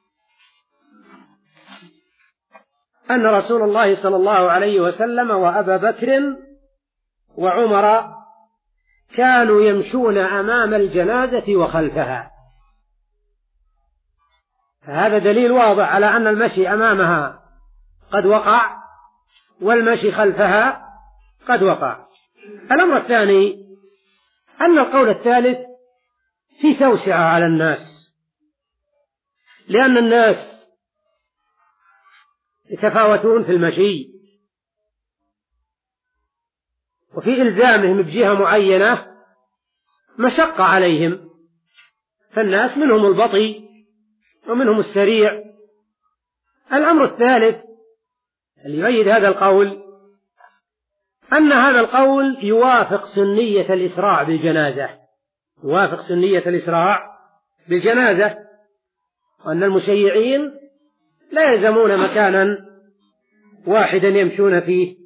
أن رسول الله صلى الله عليه وسلم وأبا بكر وعمر كانوا يمشون أمام الجنازة وخلفها. هذا دليل واضح على أن المشي أمامها قد وقع والمشي خلفها قد وقع. الأمر الثاني أن القول الثالث في توسعة على الناس، لأن الناس يتفاوتون في المشي وفي إلزامهم بجهة معينة مشقة عليهم، فالناس منهم البطيء ومنهم السريع. الأمر الثالث اللي يؤيد هذا القول أن هذا القول يوافق سنية الإسراع بالجنازة، يوافق سنية الإسراع بالجنازة، وأن المشيعين لا يلزمون مكانا واحدا يمشون فيه.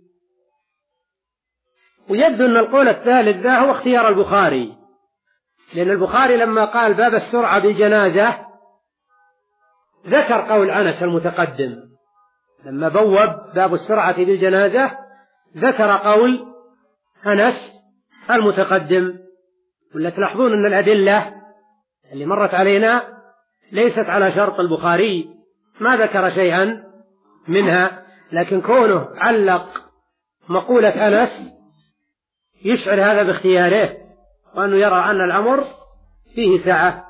ويبدو أن القول الثالث ذا هو اختيار البخاري، لأن البخاري لما قال باب السرعة بالجنازة ذكر قول أنس المتقدم، لما بوب باب السرعة بالجنازة ذكر قول أنس المتقدم. ولا تلاحظون أن الأدلة اللي مرت علينا ليست على شرط البخاري، ما ذكر شيئا منها، لكن كونه علق مقولة أنس يشعر هذا باختياره وأنه يرى أن الأمر فيه سعة.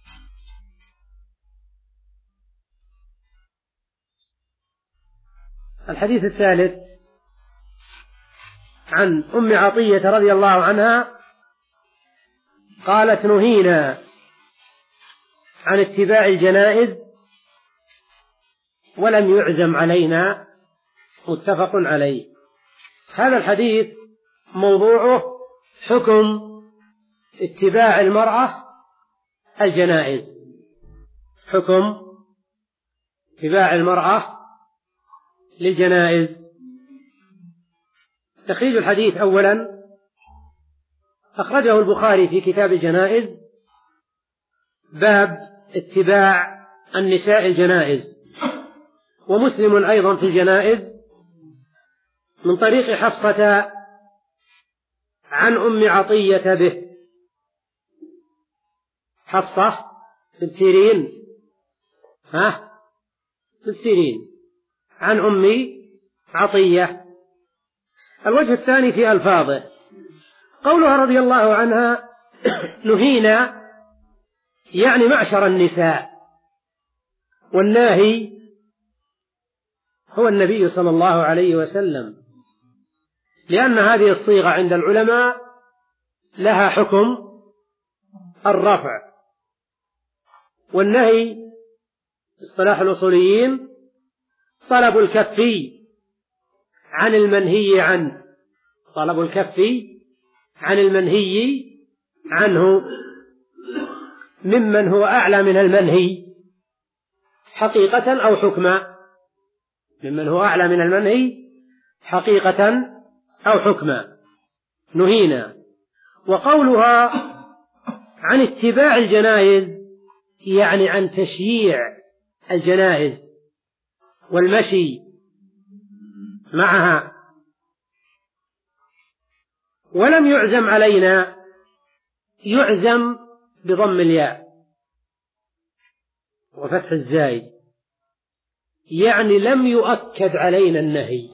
الحديث الثالث عن أم عطية رضي الله عنها قالت: نهينا عن اتباع الجنائز ولم يعزم علينا، متفق عليه. هذا الحديث موضوعه حكم اتباع المرأة الجنائز، حكم اتباع المرأة للجنائز. تخريج الحديث أولا أخرجه البخاري في كتاب الجنائز باب اتباع النساء الجنائز، ومسلم أيضا في الجنائز من طريق حفصة عن أم عطية به. حفصة بنت سيرين ها بنت سيرين عن أم عطية. الوجه الثاني في ألفاظه قولها رضي الله عنها: نهينا، يعني معشر النساء، والناهي هو النبي صلى الله عليه وسلم، لأن هذه الصيغة عند العلماء لها حكم الرفع، والنهي اصطلاح الأصوليين طلب الكف عن المنهي عنه، طلب الكف عن المنهي عنه ممن هو أعلى من المنهي حقيقة أو حكما، ممن هو أعلى من المنهي حقيقة أو حكما. نهينا. وقولها عن اتباع الجنائز يعني عن تشييع الجنائز والمشي معها. ولم يعزم علينا، يعزم بضم الياء وفتح الزاي، يعني لم يؤكد علينا النهي.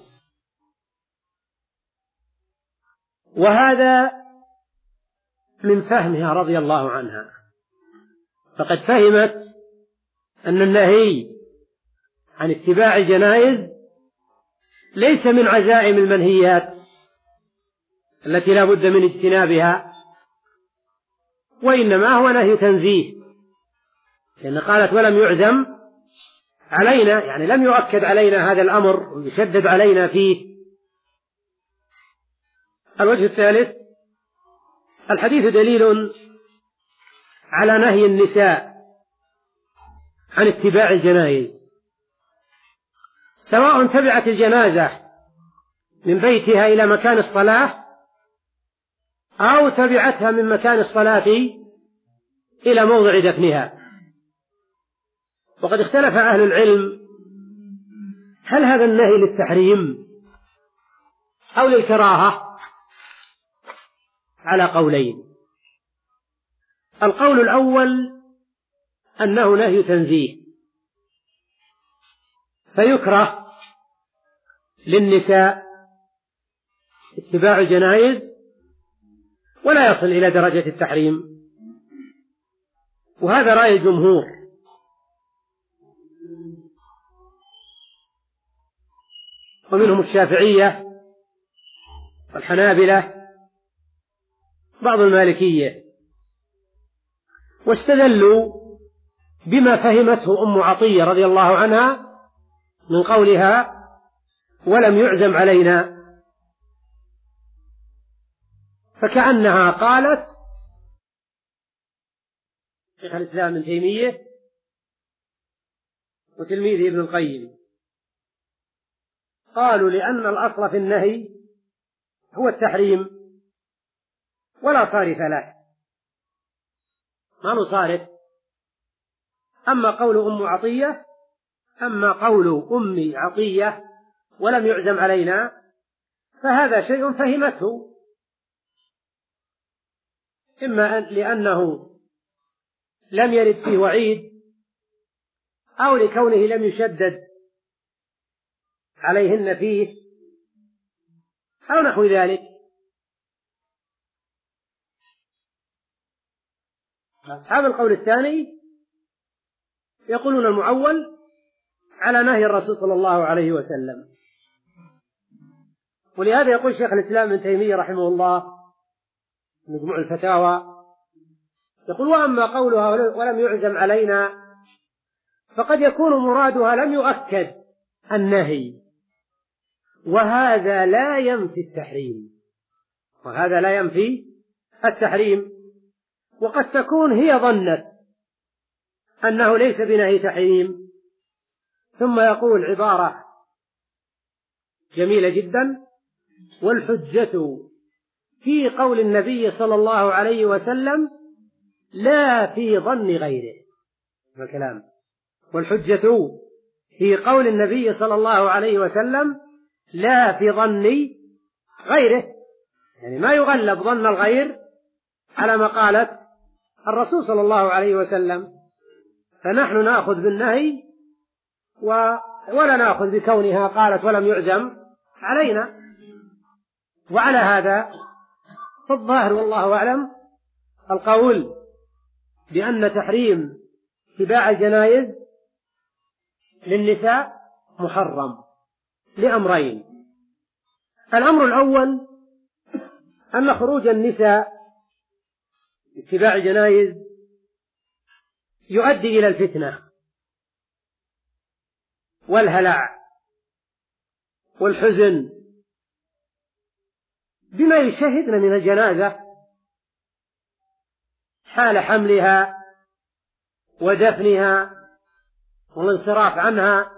وهذا من فهمها رضي الله عنها، فقد فهمت أن النهي عن اتباع الجنائز ليس من عزائم المنهيات التي لا بد من اجتنابها، وإنما هو نهي تنزيه، لأن قالت ولم يعزم علينا، يعني لم يؤكد علينا هذا الأمر ويشدد علينا فيه. الوجه الثالث: الحديث دليل على نهي النساء عن اتباع الجنائز، سواء تبعت الجنازة من بيتها إلى مكان الصلاة أو تبعتها من مكان الصلاة إلى موضع دفنها. وقد اختلف أهل العلم هل هذا النهي للتحريم أو للكراهة على قولين. القول الأول أنه نهي تنزيه، فيكره للنساء اتباع الجنائز ولا يصل إلى درجة التحريم، وهذا رأي الجمهور. ومنهم الشافعية والحنابلة بعض المالكية، واستدلوا بما فهمته أم عطية رضي الله عنها من قولها ولم يعزم علينا، فكأنها قالت شيخ الإسلام ابن تيمية وتلميذه ابن القيم قالوا لأن الأصل في النهي هو التحريم ولا صارف له، ما نصارف. أما قول أم عطية أما قول أم عطية ولم يعزم علينا فهذا شيء فهمته، إما لأنه لم يرد فيه وعيد أو لكونه لم يشدد عليهن فيه أو نحو ذلك. أصحاب القول الثاني يقولون المعول على نهي الرسول صلى الله عليه وسلم، ولهذا يقول شيخ الإسلام ابن تيمية رحمه الله في مجموع الفتاوى يقول وأما قولها ولم يعزم علينا فقد يكون مرادها لم يؤكد النهي، وهذا لا ينفي التحريم وهذا لا ينفي التحريم وقد تكون هي ظنت أنه ليس بنهي تحريم، ثم يقول عبارة جميلة جدا: والحجة في قول النبي صلى الله عليه وسلم لا في ظن غيره. الكلام والحجة في قول النبي صلى الله عليه وسلم لا في ظن غيره، يعني ما يغلب ظن الغير على مقالة الرسول صلى الله عليه وسلم، فنحن نأخذ بالنهي ولا نأخذ بكونها قالت ولم يعزم علينا. وعلى هذا فالظاهر والله أعلم القول بأن تحريم اتباع الجنائز للنساء محرم لأمرين: الأمر الأول أن خروج النساء اتباع الجنائز يؤدي إلى الفتنة والهلع والحزن بما يشاهدن من الجنازة حال حملها ودفنها والانصراف عنها.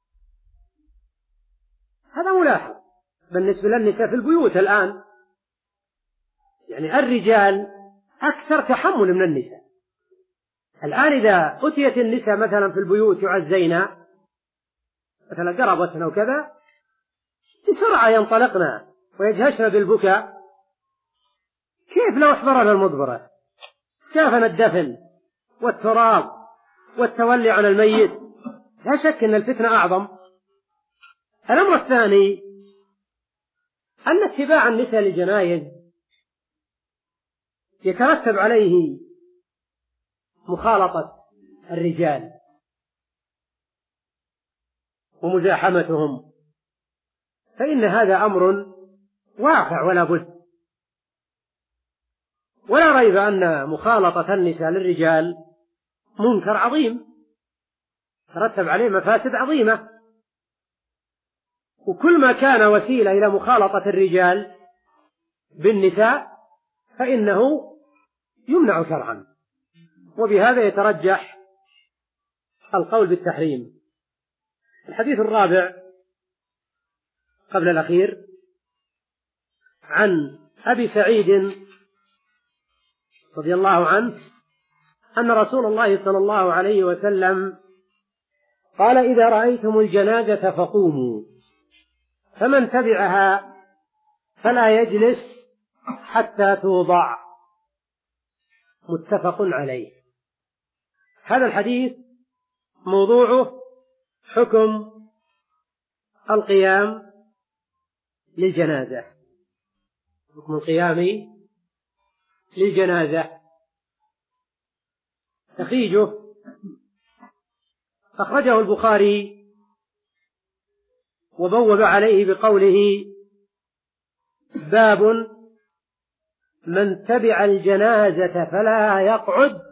هذا ملاحظ بالنسبة للنساء في البيوت الآن، يعني الرجال أكثر تحمل من النساء. الآن إذا أتيت النساء مثلا في البيوت يعزينا مثلا قربتنا وكذا بسرعة ينطلقنا ويجهشنا بالبكاء، كيف لو احضرنا المدبرة شافنا الدفن والتراب والتولي عن الميت؟ لا شك أن الفتنة أعظم. الأمر الثاني أن اتباع النساء للجنائز يترتب عليه مخالطة الرجال ومزاحمتهم، فإن هذا أمر واقع ولا بد. ولا ريب أن مخالطة النساء للرجال منكر عظيم ترتب عليه مفاسد عظيمة، وكل ما كان وسيلة إلى مخالطة الرجال بالنساء فإنه يمنع شرعا، وبهذا يترجح القول بالتحريم. الحديث الرابع قبل الأخير عن أبي سعيد رضي الله عنه أن رسول الله صلى الله عليه وسلم قال: إذا رأيتم الجنازة فقوموا، فمن تبعها فلا يجلس حتى توضع. متفق عليه. هذا الحديث موضوعه حكم القيام للجنازة، حكم القيام للجنازة. تخريجه: أخرجه البخاري وبوب عليه بقوله: باب من تبع الجنازة فلا يقعد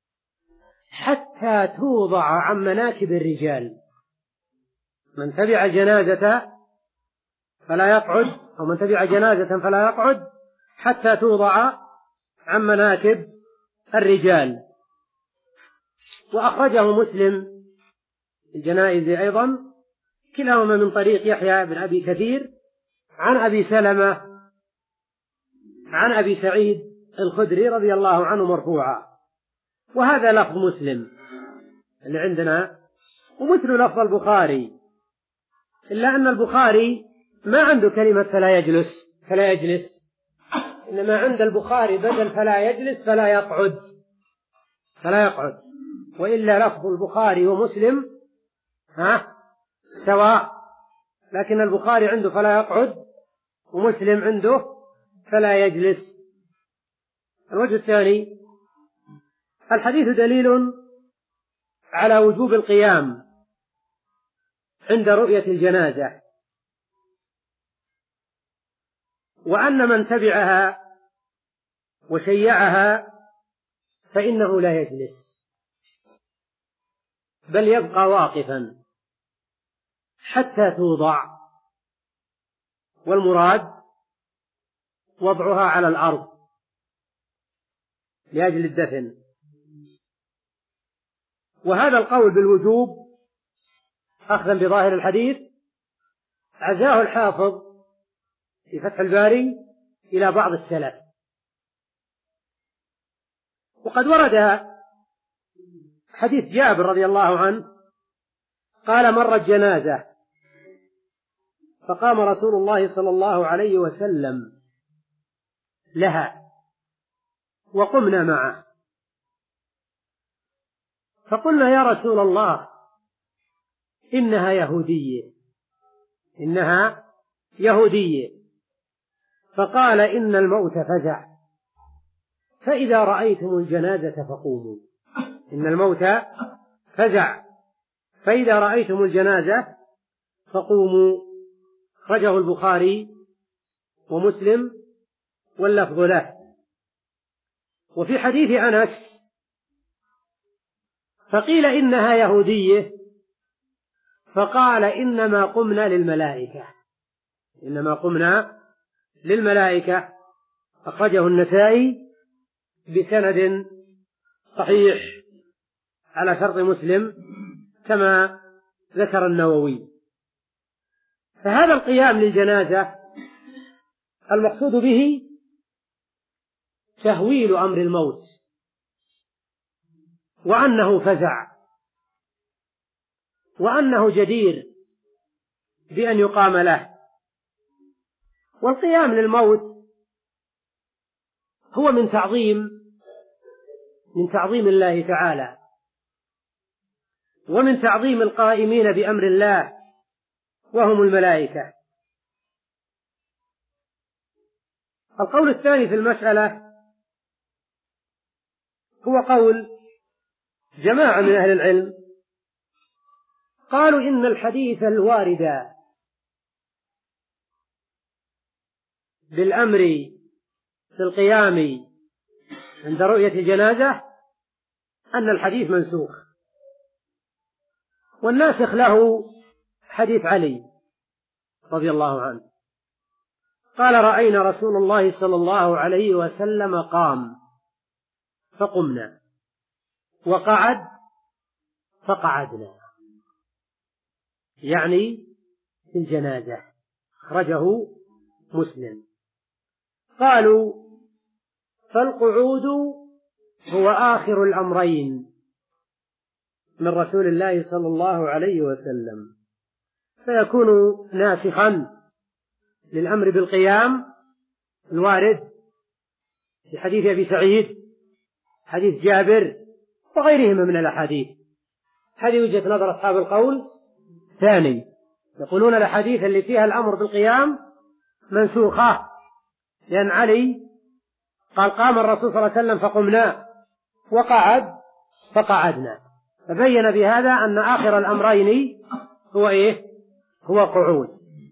حتى توضع عن مناكب الرجال. من تبع الجنازة فلا يقعد، أو من تبع جنازة فلا يقعد حتى توضع عن مناكب الرجال. وأخرجه مسلم الجنائز أيضا، كلاهما من طريق يحيى بن أبي كثير عن أبي سلمة عن أبي سعيد الخدري رضي الله عنه مرفوعا. وهذا لفظ مسلم اللي عندنا، ومثل لفظ البخاري، إلا أن البخاري ما عنده كلمة فلا يجلس فلا يجلس إنما عند البخاري بدل فلا يجلس فلا يقعد فلا يقعد وإلا لفظ البخاري ومسلم ها سواء، لكن البخاري عنده فلا يقعد ومسلم عنده فلا يجلس. الوجه الثاني: الحديث دليل على وجوب القيام عند رؤية الجنازة، وأن من تبعها وشيعها فإنه لا يجلس بل يبقى واقفا حتى توضع، والمراد وضعها على الأرض لأجل الدفن. وهذا القول بالوجوب أخذا بظاهر الحديث عزاه الحافظ في فتح الباري إلى بعض السلف. وقد ورد حديث جابر رضي الله عنه قال: مرت جنازة فقام رسول الله صلى الله عليه وسلم لها وقمنا معه، فقلنا: يا رسول الله إنها يهودية إنها يهودية فقال: إن الموت فزع، فإذا رأيتم الجنازة فقوموا. إن الموت فزع فإذا رأيتم الجنازة فقوموا. أخرجه البخاري ومسلم واللفظ له. وفي حديث أنس: فقيل إنها يهودية فقال: إنما قمنا للملائكة إنما قمنا للملائكة. أخرجه النسائي بسند صحيح على شرط مسلم كما ذكر النووي. فهذا القيام للجنازة المقصود به تهويل أمر الموت، وأنه فزع، وأنه جدير بأن يقام له. والقيام للموت هو من تعظيم من تعظيم الله تعالى، ومن تعظيم القائمين بأمر الله وهم الملائكة. القول الثاني في المسألة هو قول جماعة من أهل العلم، قالوا إن الحديث الوارد بالأمر في القيام عند رؤية الجنازة أن الحديث منسوخ. والناسخ له حديث علي رضي الله عنه قال: رأينا رسول الله صلى الله عليه وسلم قام فقمنا، وقعد فقعدنا، يعني في الجنازة. أخرجه مسلم. قالوا: فالقعود هو آخر الأمرين من رسول الله صلى الله عليه وسلم، فيكون ناسخا للأمر بالقيام الوارد في حديث أبي سعيد، حديث جابر، وغيرهما من الأحاديث. هذه وجهة نظر أصحاب القول ثاني، يقولون الأحاديث اللي فيها الأمر بالقيام منسوخة، لأن علي قال: قام الرسول صلى الله عليه وسلم فقمنا، وقعد فقعدنا، فبين بهذا أن آخر الأمرين هو إيه؟ هو قعود.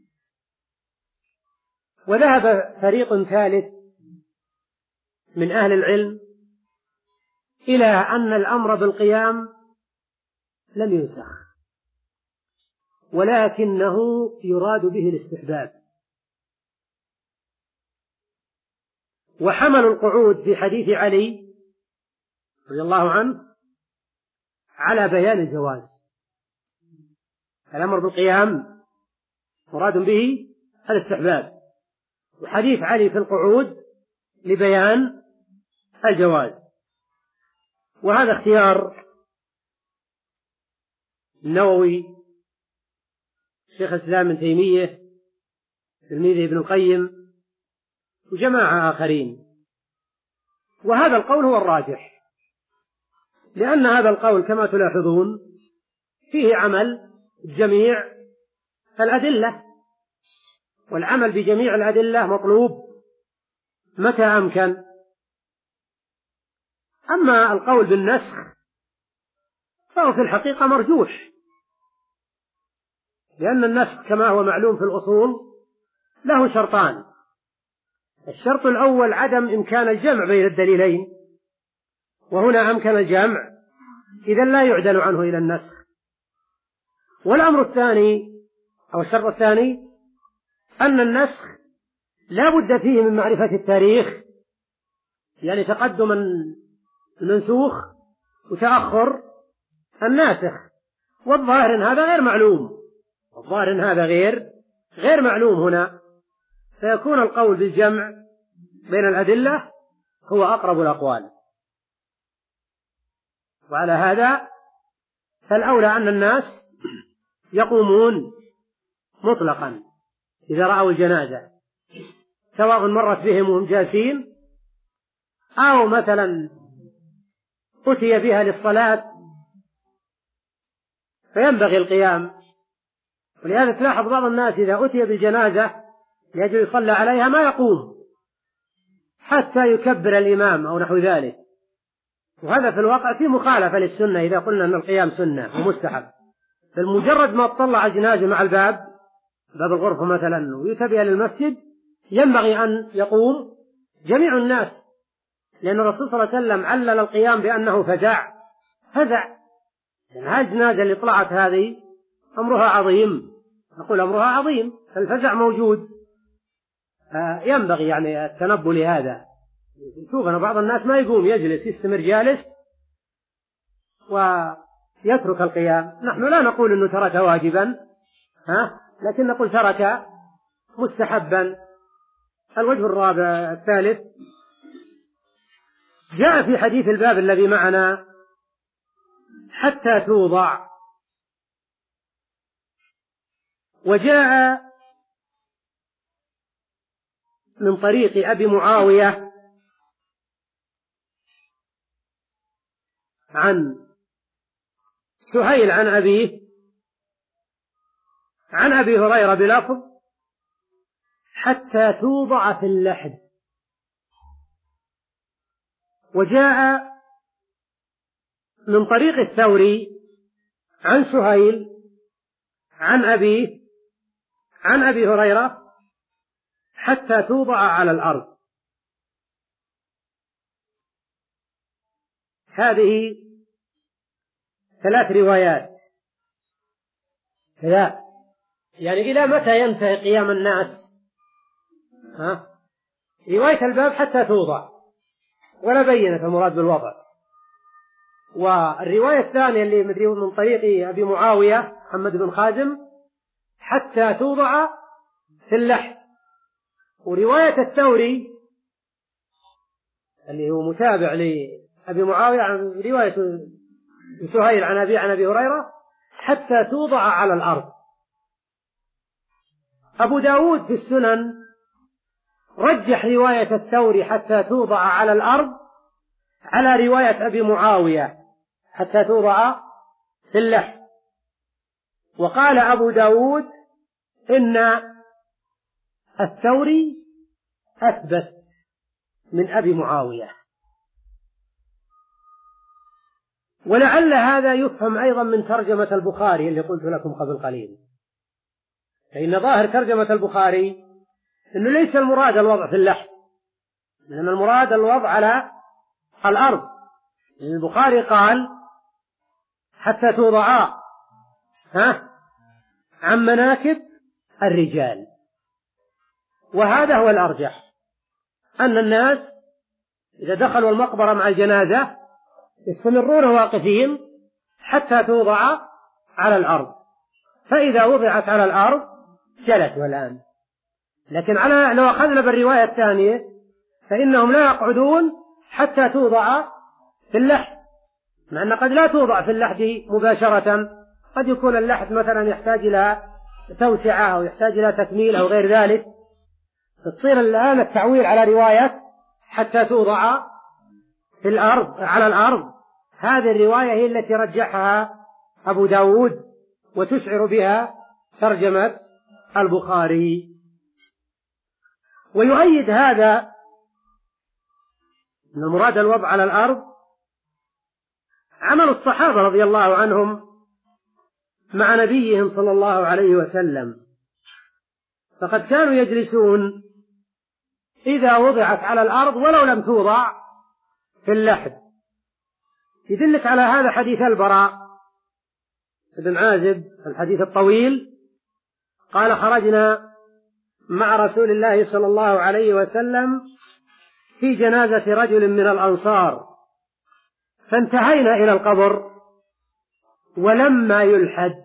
وذهب فريق ثالث من أهل العلم إلى أن الأمر بالقيام لم ينسخ، ولكنه يراد به الاستحباب. وحملوا القعود في حديث علي رضي الله عنه على بيان الجواز. الأمر بالقيام مراد به الاستحباب، وحديث علي في القعود لبيان الجواز. وهذا اختيار النووي، شيخ الإسلام ابن تيمية، تلميذه ابن القيم، وجماعة آخرين. وهذا القول هو الراجح، لأن هذا القول كما تلاحظون فيه عمل جميع الأدلة، والعمل بجميع الأدلة مطلوب متى أمكن. أما القول بالنسخ فهو في الحقيقة مرجوح، لأن النسخ كما هو معلوم في الأصول له شرطان: الشرط الأول عدم إمكان الجمع بين الدليلين، وهنا أمكن الجمع، إذن لا يعدل عنه إلى النسخ. والأمر الثاني أو الشرط الثاني أن النسخ لا بد فيه من معرفة التاريخ، يعني تقدم المنسوخ وتأخر الناسخ، والظاهر إن هذا غير معلوم، الظاهر إن هذا غير غير معلوم هنا، فيكون القول بالجمع بين الأدلة هو أقرب الأقوال. وعلى هذا فالأولى أن الناس يقومون مطلقا إذا رأوا الجنازة، سواء مرت بهم وهم جالسين أو مثلا أتي بها للصلاة فينبغي القيام. ولهذا تلاحظ بعض الناس إذا أتي بالجنازة لأجل يصلى عليها ما يقوم حتى يكبر الإمام أو نحو ذلك، وهذا في الواقع في مخالفة للسنة. إذا قلنا أن القيام سنة ومستحب، فالمجرد ما تطلع الجنازة مع الباب باب الغرفة مثلا ويؤتى بها للمسجد ينبغي أن يقوم جميع الناس، لأن الرسول صلى الله عليه وسلم علل القيام بأنه فزع فزع يعني هذه الجنازة اللي طلعت هذه أمرها عظيم، نقول أمرها عظيم، فالفزع موجود، ينبغي يعني التنبه لهذا. شوف أنا بعض الناس ما يقوم، يجلس يستمر جالس ويترك القيام. نحن لا نقول أنه ترك واجبا، ها، لكن نقول ترك مستحبا. الوجه الرابع الثالث جاء في حديث الباب الذي معنا حتى توضع، وجاء من طريق أبي معاوية عن سهيل عن أبيه عن أبي هريرة بلفظ حتى توضع في اللحد. وجاء من طريق الثوري عن سهيل عن أبيه عن أبي هريرة حتى توضع على الأرض. هذه ثلاث روايات. لا يعني إلى متى ينتهي قيام الناس؟ ها؟ رواية الباب حتى توضع، ولا بينت المراد بالوضع. والرواية الثانية اللي مدري من طريق أبي معاوية محمد بن خازم حتى توضع في اللحد. ورواية الثوري اللي هو متابع لأبي معاوية عن رواية سهيل عن أبي عن أبي هريرة حتى توضع على الأرض. أبو داود في السنن رجح رواية الثوري حتى توضع على الأرض على رواية أبي معاوية حتى توضع في اللحد. وقال أبو داود إن الثوري أثبت من أبي معاوية. ولعل هذا يفهم أيضا من ترجمة البخاري اللي قلت لكم قبل قليل، فإن ظاهر ترجمة البخاري أنه ليس المراد الوضع في اللحد، إنما المراد الوضع على الأرض. البخاري قال حتى توضعا ها عن مناكب الرجال. وهذا هو الأرجح، أن الناس إذا دخلوا المقبرة مع الجنازة يستمرون واقفين حتى توضع على الأرض، فإذا وضعت على الأرض جلسوا الآن. لكن على لو أخذنا بالرواية الثانية فإنهم لا يقعدون حتى توضع في اللحد، مع أن قد لا توضع في اللحد مباشرة، قد يكون اللحد مثلا يحتاج إلى توسعة أو يحتاج إلى تكميل أو غير ذلك، فتصير الآن التعويل على رواية حتى توضع في الأرض على الأرض. هذه الرواية هي التي رجحها أبو داود وتشعر بها ترجمة البخاري. ويؤيد هذا أن المراد الوضع على الأرض عمل الصحابة رضي الله عنهم مع نبيهم صلى الله عليه وسلم، فقد كانوا يجلسون إذا وضعت على الأرض ولو لم توضع في اللحد. يدلك على هذا حديث البراء بن عازب الحديث الطويل، قال خرجنا مع رسول الله صلى الله عليه وسلم في جنازة رجل من الأنصار فانتهينا إلى القبر ولما يلحد،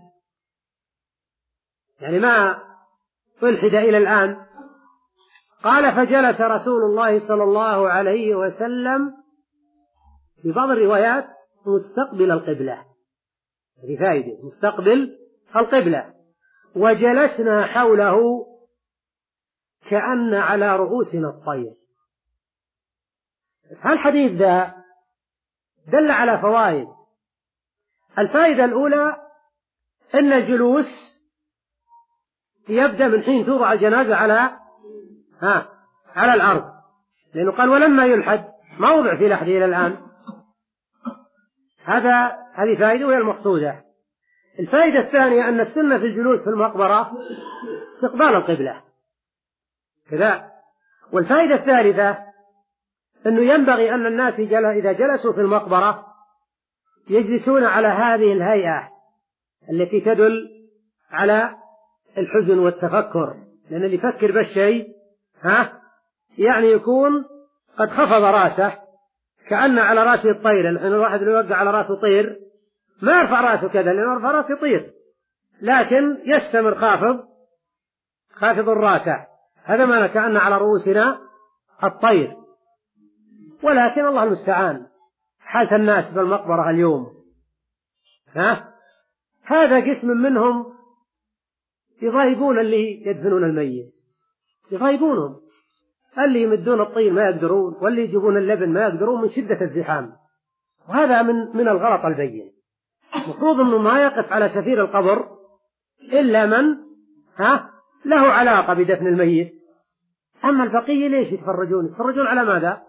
يعني ما ألحد إلى الآن. قال فجلس رسول الله صلى الله عليه وسلم في بعض الروايات مستقبل القبلة، هذه فائدة، مستقبل القبلة، وجلسنا حوله كأن على رؤوسنا الطير. هالحديث ذا دل على فوائد. الفائدة الأولى أن الجلوس يبدأ من حين توضع الجنازة على ها على الأرض، لأنه قال ولما يلحد، ما وضع في لحده إلى الآن. هذا هذه فائدة وهي المقصودة. الفائدة الثانية أن السنة في الجلوس في المقبرة استقبال القبلة كذا. والفائدة الثالثة أنه ينبغي أن الناس إذا جلسوا في المقبرة يجلسون على هذه الهيئة التي تدل على الحزن والتفكر، لأن اللي يفكر بالشيء ها يعني يكون قد خفض راسه كأن على راسه الطير. لأن الواحد لو يوقع على راسه طير ما يرفع راسه كذا، لأنه يرفع راسه يطير، لكن يستمر خافض خافض الراسة. هذا معنى كأن على رؤوسنا الطير. ولكن الله المستعان حالة الناس بالمقبرة اليوم ها هذا قسم منهم يضايقون اللي يدفنون الميت، يضايقونهم، اللي يمدون الطين ما يقدرون، واللي يجيبون اللبن ما يقدرون من شدة الزحام. وهذا من من الغلط البين. المفروض انه ما يقف على سفير القبر الا من ها له علاقة بدفن الميت. اما البقية ليش يتفرجون؟ يتفرجون على ماذا؟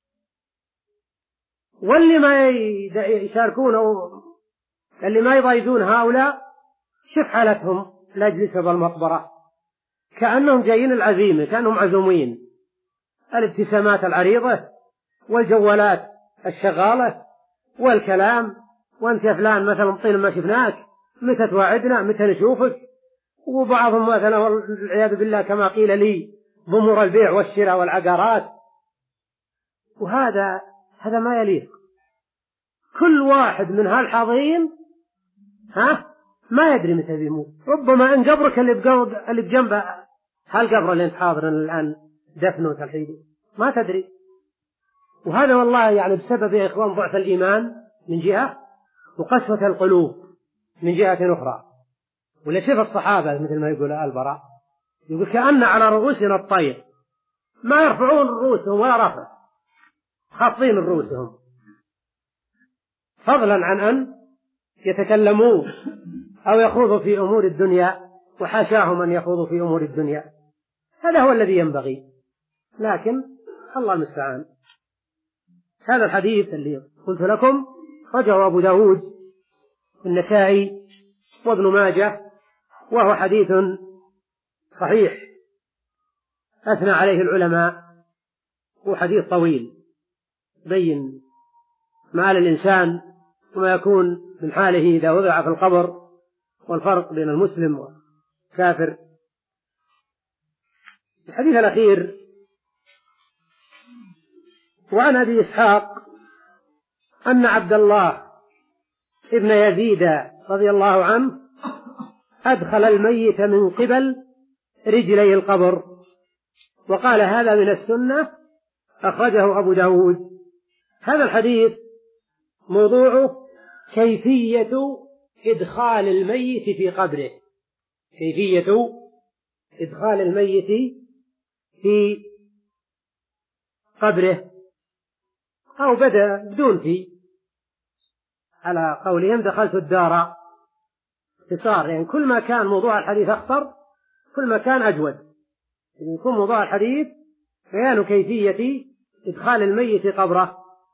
واللي ما يشاركون أو اللي ما يضايقون هؤلاء شوف حالتهم لا يجلسوا بالمقبرة كأنهم جايين العزيمة، كأنهم عزومين، الابتسامات العريضة والجوالات الشغالة والكلام، وأنت يا فلان مثلا طين ما شفناك، متى توعدنا، متى نشوفك. وبعضهم مثلا والعياذ بالله كما قيل لي ضمور البيع والشراء والعقارات. وهذا هذا ما يليق. كل واحد من هالحاضرين ها ما يدري متى بيموت. ربما ان قبرك اللي اللي بجنبه هالقبر اللي انت حاضر الان دفنه تلحيده ما تدري. وهذا والله يعني بسبب يا اخوان ضعف الايمان من جهه، وقسوة القلوب من جهة اخرى. ولا شوف الصحابة مثل ما يقول البراء، يقول كأن على رؤوسنا الطير، ما يرفعون رؤوسهم ولا رفع، خاطين رؤوسهم، فضلا عن أن يتكلمون أو يخوضوا في أمور الدنيا، وحاشاهم أن يخوضوا في أمور الدنيا. هذا هو الذي ينبغي، لكن الله المستعان. هذا الحديث اللي قلت لكم رجعه أبو داود النسائي وابن ماجه، وهو حديث صحيح أثنى عليه العلماء، وحديث طويل بين مآل الإنسان وما يكون من حاله إذا وضع في القبر، والفرق بين المسلم والكافر. الحديث الأخير وعن أبي إسحاق أن عبد الله ابن يزيد رضي الله عنه أدخل الميت من قبل رجلي القبر، وقال هذا من السنة، أخرجه أبو داود. هذا الحديث موضوعه كيفية إدخال الميت في قبره، كيفية إدخال الميت في قبره، أو بدأ بدون في، على قولهم دخلت الدار اختصار، يعني كل ما كان موضوع الحديث أقصر كل ما كان أجود. يعني يكون موضوع الحديث بيان كيفية إدخال الميت قبره.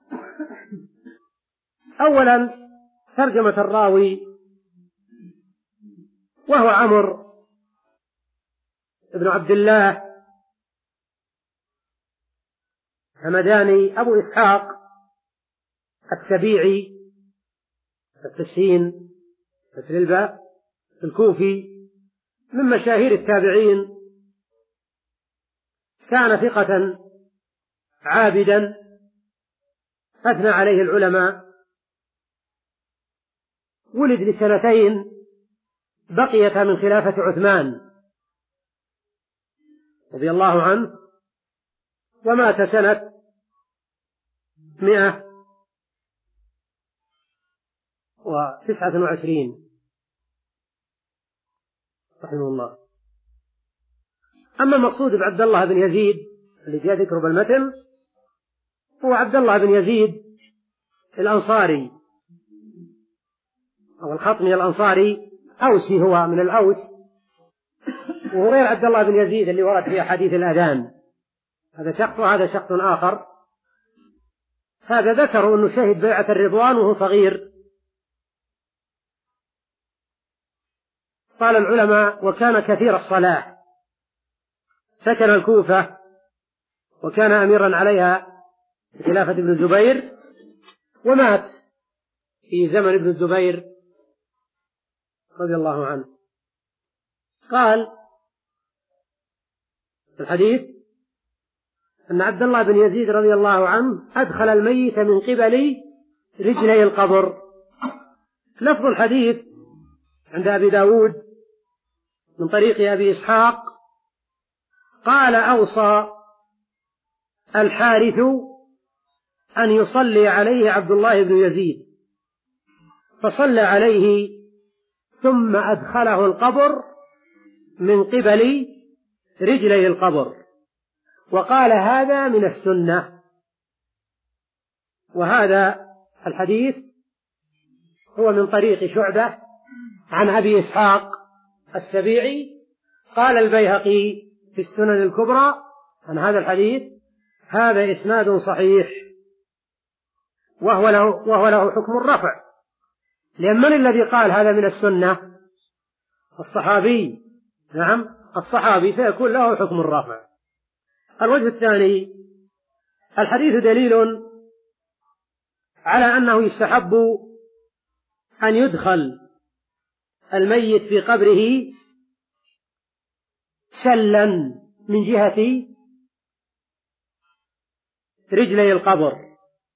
أولا ترجمة الراوي، وهو عمرو بن عبد الله همداني أبو إسحاق السبيعي التسين كسر الباء الكوفي، من مشاهير التابعين، كان ثقة عابدا أثنى عليه العلماء. ولد لسنتين بقيتا من خلافة عثمان رضي الله عنه، ومات سنة مئة وتسعة وعشرين رحمه الله. أما المقصود بعبد الله بن يزيد اللي جاء ذكره بالمتن هو عبد الله بن يزيد الأنصاري أو الخطمي الأنصاري، أوسي، هو من الأوس، وهو غير عبد الله بن يزيد اللي ورد في حديث الأذان. هذا شخص وهذا شخص آخر. هذا ذكروا أنه شهد بيعة الرضوان وهو صغير. قال العلماء وكان كثير الصلاة، سكن الكوفة وكان أميرا عليها بخلافة ابن الزبير، ومات في زمن ابن الزبير رضي الله عنه. قال في الحديث أن عبد الله بن يزيد رضي الله عنه أدخل الميت من قبل رجلي القبر. لفظ الحديث عند أبي داود من طريق أبي إسحاق قال أوصى الحارث أن يصلي عليه عبد الله بن يزيد، فصلى عليه ثم أدخله القبر من قبل رجلي القبر، وقال هذا من السنة. وهذا الحديث هو من طريق شعبة عن أبي إسحاق السبيعي. قال البيهقي في السنن الكبرى عن هذا الحديث هذا إسناد صحيح، وهو له, وهو له حكم الرفع، لأن من الذي قال هذا من السنة؟ الصحابي، نعم الصحابي، فيكون له حكم الرفع. الوجه الثاني الحديث دليل على أنه يستحب أن يدخل الميت في قبره سلا من جهة رجلي القبر،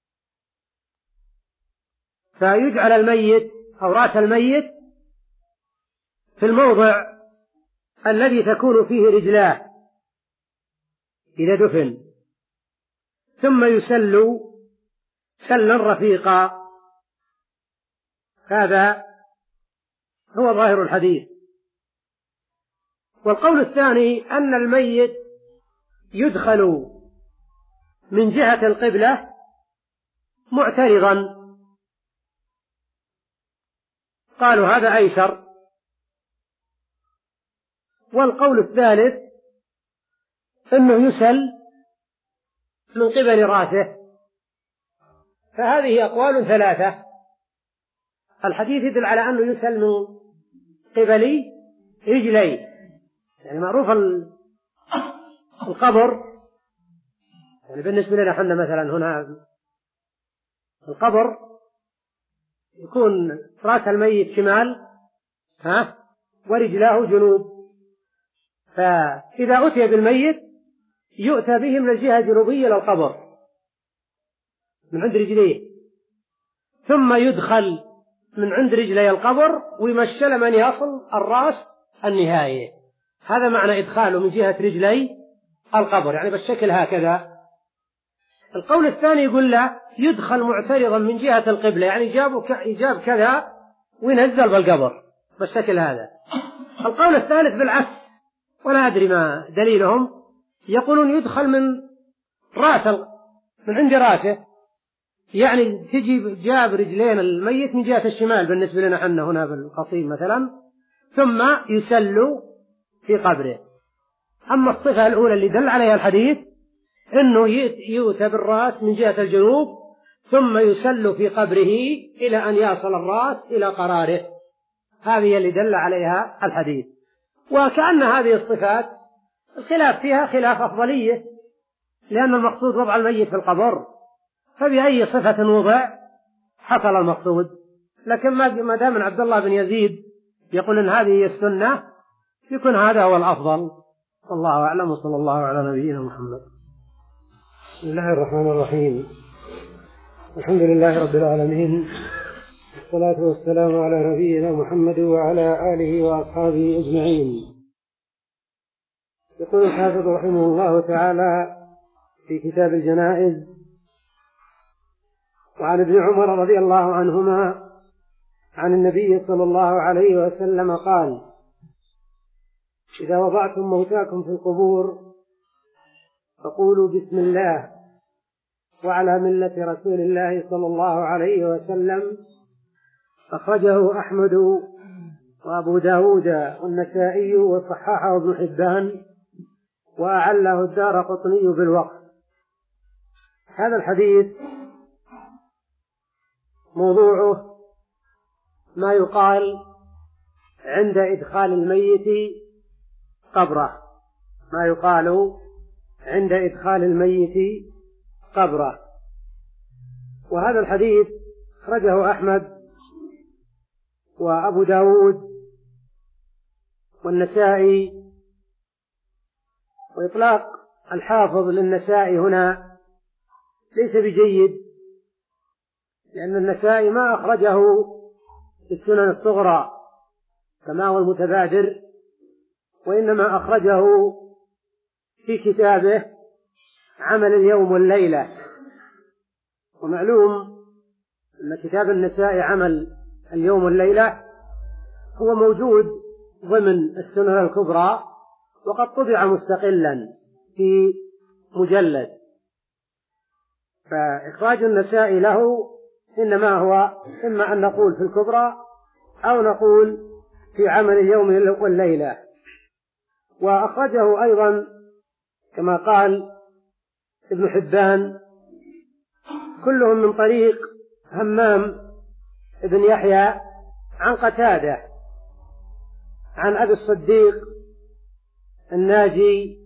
فيجعل الميت أو رأس الميت في الموضع الذي تكون فيه رجلاه إذا دفن، ثم يسل سلا رفيقا. هذا هو ظاهر الحديث. والقول الثاني أن الميت يدخل من جهة القبلة معترضا، قالوا هذا أيسر. والقول الثالث أنه يسل من قبل رأسه. فهذه أقوال ثلاثة. الحديث يدل على أنه يسل من قبل رجلي، يعني معروف القبر، يعني بالنسبة لنا حنا مثلا هنا القبر يكون رأس الميت شمال ها ورجلاه جنوب، فإذا أتي بالميت يؤتى به من الجهة الجنوبية للقبر من عند رجليه، ثم يدخل من عند رجلي القبر ويمشل من يصل الرأس النهاية. هذا معنى إدخاله من جهة رجلي القبر، يعني بالشكل هكذا. القول الثاني يقول لا، يدخل معترضا من جهة القبلة، يعني جاب كذا وينزل بالقبر بالشكل هذا. القول الثالث بالعكس، ولا أدري ما دليلهم، يقولون يدخل من رأس من عند رأسه، يعني تجي جاب رجلين الميت من جهة الشمال بالنسبة لنا حنا هنا بالقصيم مثلا، ثم يسل في قبره. أما الصفة الأولى اللي دل عليها الحديث أنه يؤتى بالرأس من جهة الجنوب ثم يسل في قبره إلى أن يصل الرأس إلى قراره، هذه اللي دل عليها الحديث. وكأن هذه الصفات الخلاف فيها خلاف أفضلية، لأن المقصود وضع الميت في القبر، فبأي صفة وضع حصل المقصود. لكن ما دام عبد الله بن يزيد يقول إن هذه هي السنة، يكون هذا هو الأفضل. والله أعلم، وصلى الله على نبينا محمد. بسم الله الرحمن الرحيم. الحمد لله رب العالمين، والصلاة والسلام على نبينا محمد وعلى آله وأصحابه أجمعين. يقول الحافظ رحمه الله تعالى في كتاب الجنائز: وعن ابن عمر رضي الله عنهما عن النبي صلى الله عليه وسلم قال: إذا وضعتم موتاكم في القبور فقولوا بسم الله وعلى ملة رسول الله صلى الله عليه وسلم. أخرجه أحمد وأبو داود والنسائي وصححه ابن حبان وأعله الدارقطني بالوقف. هذا الحديث موضوعه ما يقال عند إدخال الميت قبره، ما يقال عند إدخال الميت قبره. وهذا الحديث أخرجه أحمد وأبو داود والنسائي. وإطلاق الحافظ للنسائي هنا ليس بجيد، لأن النسائي ما أخرجه في السنن الصغرى كما هو المتبادر، وإنما أخرجه في كتابه عمل اليوم والليلة. ومعلوم أن كتاب النسائي عمل اليوم والليلة هو موجود ضمن السنن الكبرى، وقد طبع مستقلا في مجلد، فإخراج النسائي له إنما هو إما أن نقول في الكبرى أو نقول في عمل اليوم والليلة. وأخرجه أيضا كما قال ابن حبان كلهم من طريق همام ابن يحيى عن قتادة عن أبي الصديق الناجي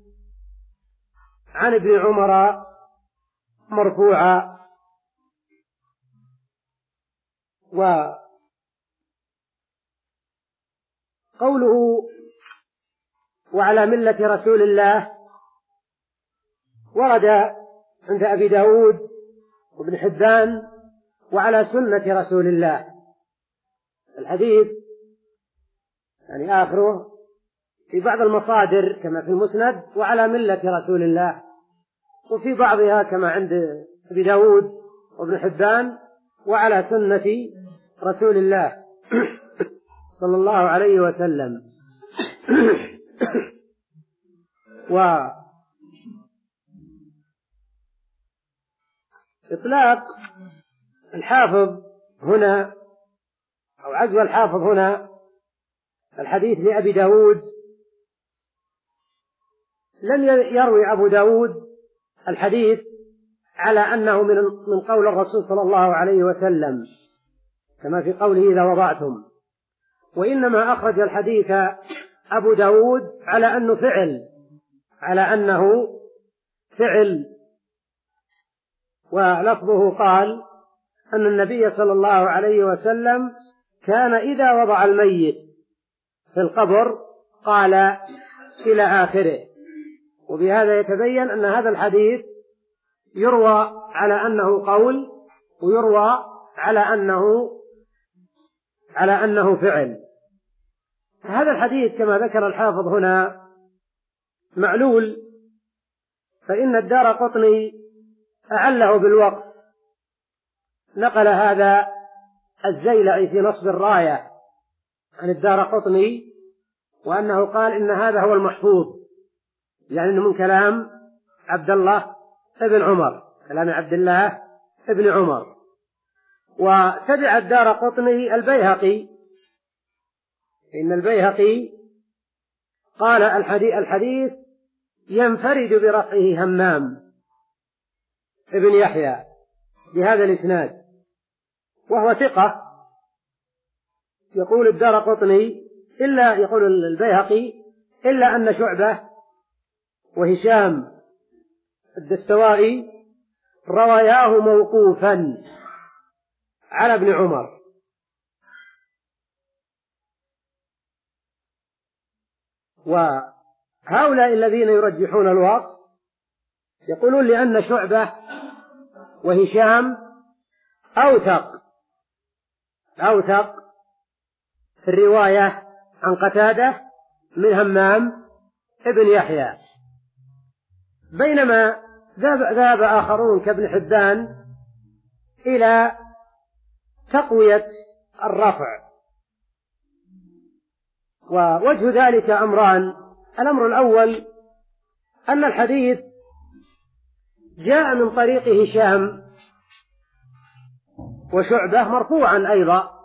عن ابن عمر مرفوعا. وقوله وعلى ملة رسول الله ورد عند أبي داود وابن حبان وعلى سنة رسول الله. الحديث يعني آخره في بعض المصادر كما في المسند وعلى ملة رسول الله، وفي بعضها كما عند أبي داود وابن حبان وعلى سنة رسول الله صلى الله عليه وسلم. وإطلاق الحافظ هنا أو عزو الحافظ هنا الحديث لأبي داود، لم يروي أبو داود الحديث على أنه من من قول الرسول صلى الله عليه وسلم كما في قوله إذا وضعتم، وإنما أخرج الحديث أبو داود على أنه فعل على أنه فعل ولفظه قال أن النبي صلى الله عليه وسلم كان إذا وضع الميت في القبر قال إلى آخره. وبهذا يتبين أن هذا الحديث يروى على أنه قول ويروى على أنه على أنه فعل. هذا الحديث كما ذكر الحافظ هنا معلول، فإن الدارقطني أعله بالوقف، نقل هذا الزيلعي في نصب الراية عن الدارقطني وأنه قال إن هذا هو المحفوظ، يعني إنه من كلام عبد الله ابن عمر، كلام عبد الله ابن عمر. وتبع الدارقطني البيهقي، إن البيهقي قال الحديث ينفرد برفعه همام ابن يحيى بهذا الإسناد، وهو ثقة. يقول الدارقطني إلا يقول البيهقي إلا أن شعبة وهشام الدستوائي رواياه موقوفا على ابن عمر. وهؤلاء الذين يرجحون الوقف يقولون لأن شعبة وهشام أوثق أوثق في الرواية عن قتادة من همام ابن يحيى، بينما ذهب آخرون كابن حبان إلى تقوية الرفع. ووجه ذلك أمران: الأمر الأول أن الحديث جاء من طريق هشام وشعبة مرفوعا أيضا،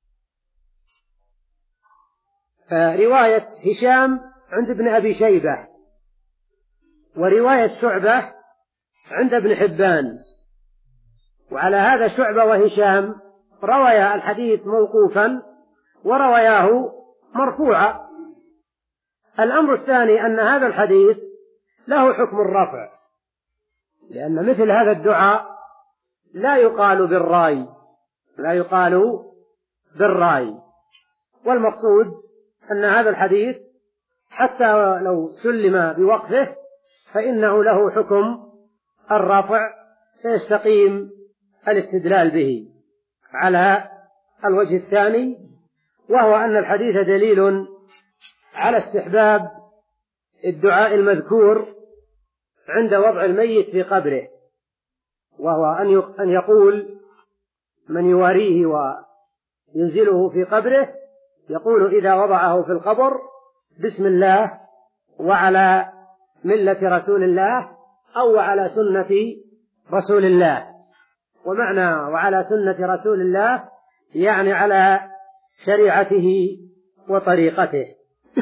فرواية هشام عند ابن أبي شيبة ورواية شعبة عند ابن حبان، وعلى هذا شعبة وهشام رويا الحديث موقوفا ورواياه مرفوعا. الأمر الثاني أن هذا الحديث له حكم الرفع، لأن مثل هذا الدعاء لا يقال بالراي لا يقال بالراي والمقصود أن هذا الحديث حتى لو سلم بوقفه فإنه له حكم الرفع، فيستقيم الاستدلال به على الوجه الثاني، وهو أن الحديث دليل على استحباب الدعاء المذكور عند وضع الميت في قبره، وهو أن يقول من يواريه وينزله في قبره يقول إذا وضعه في القبر بسم الله وعلى ملة رسول الله أو على سنة رسول الله. ومعنى وعلى سنة رسول الله يعني على شريعته وطريقته.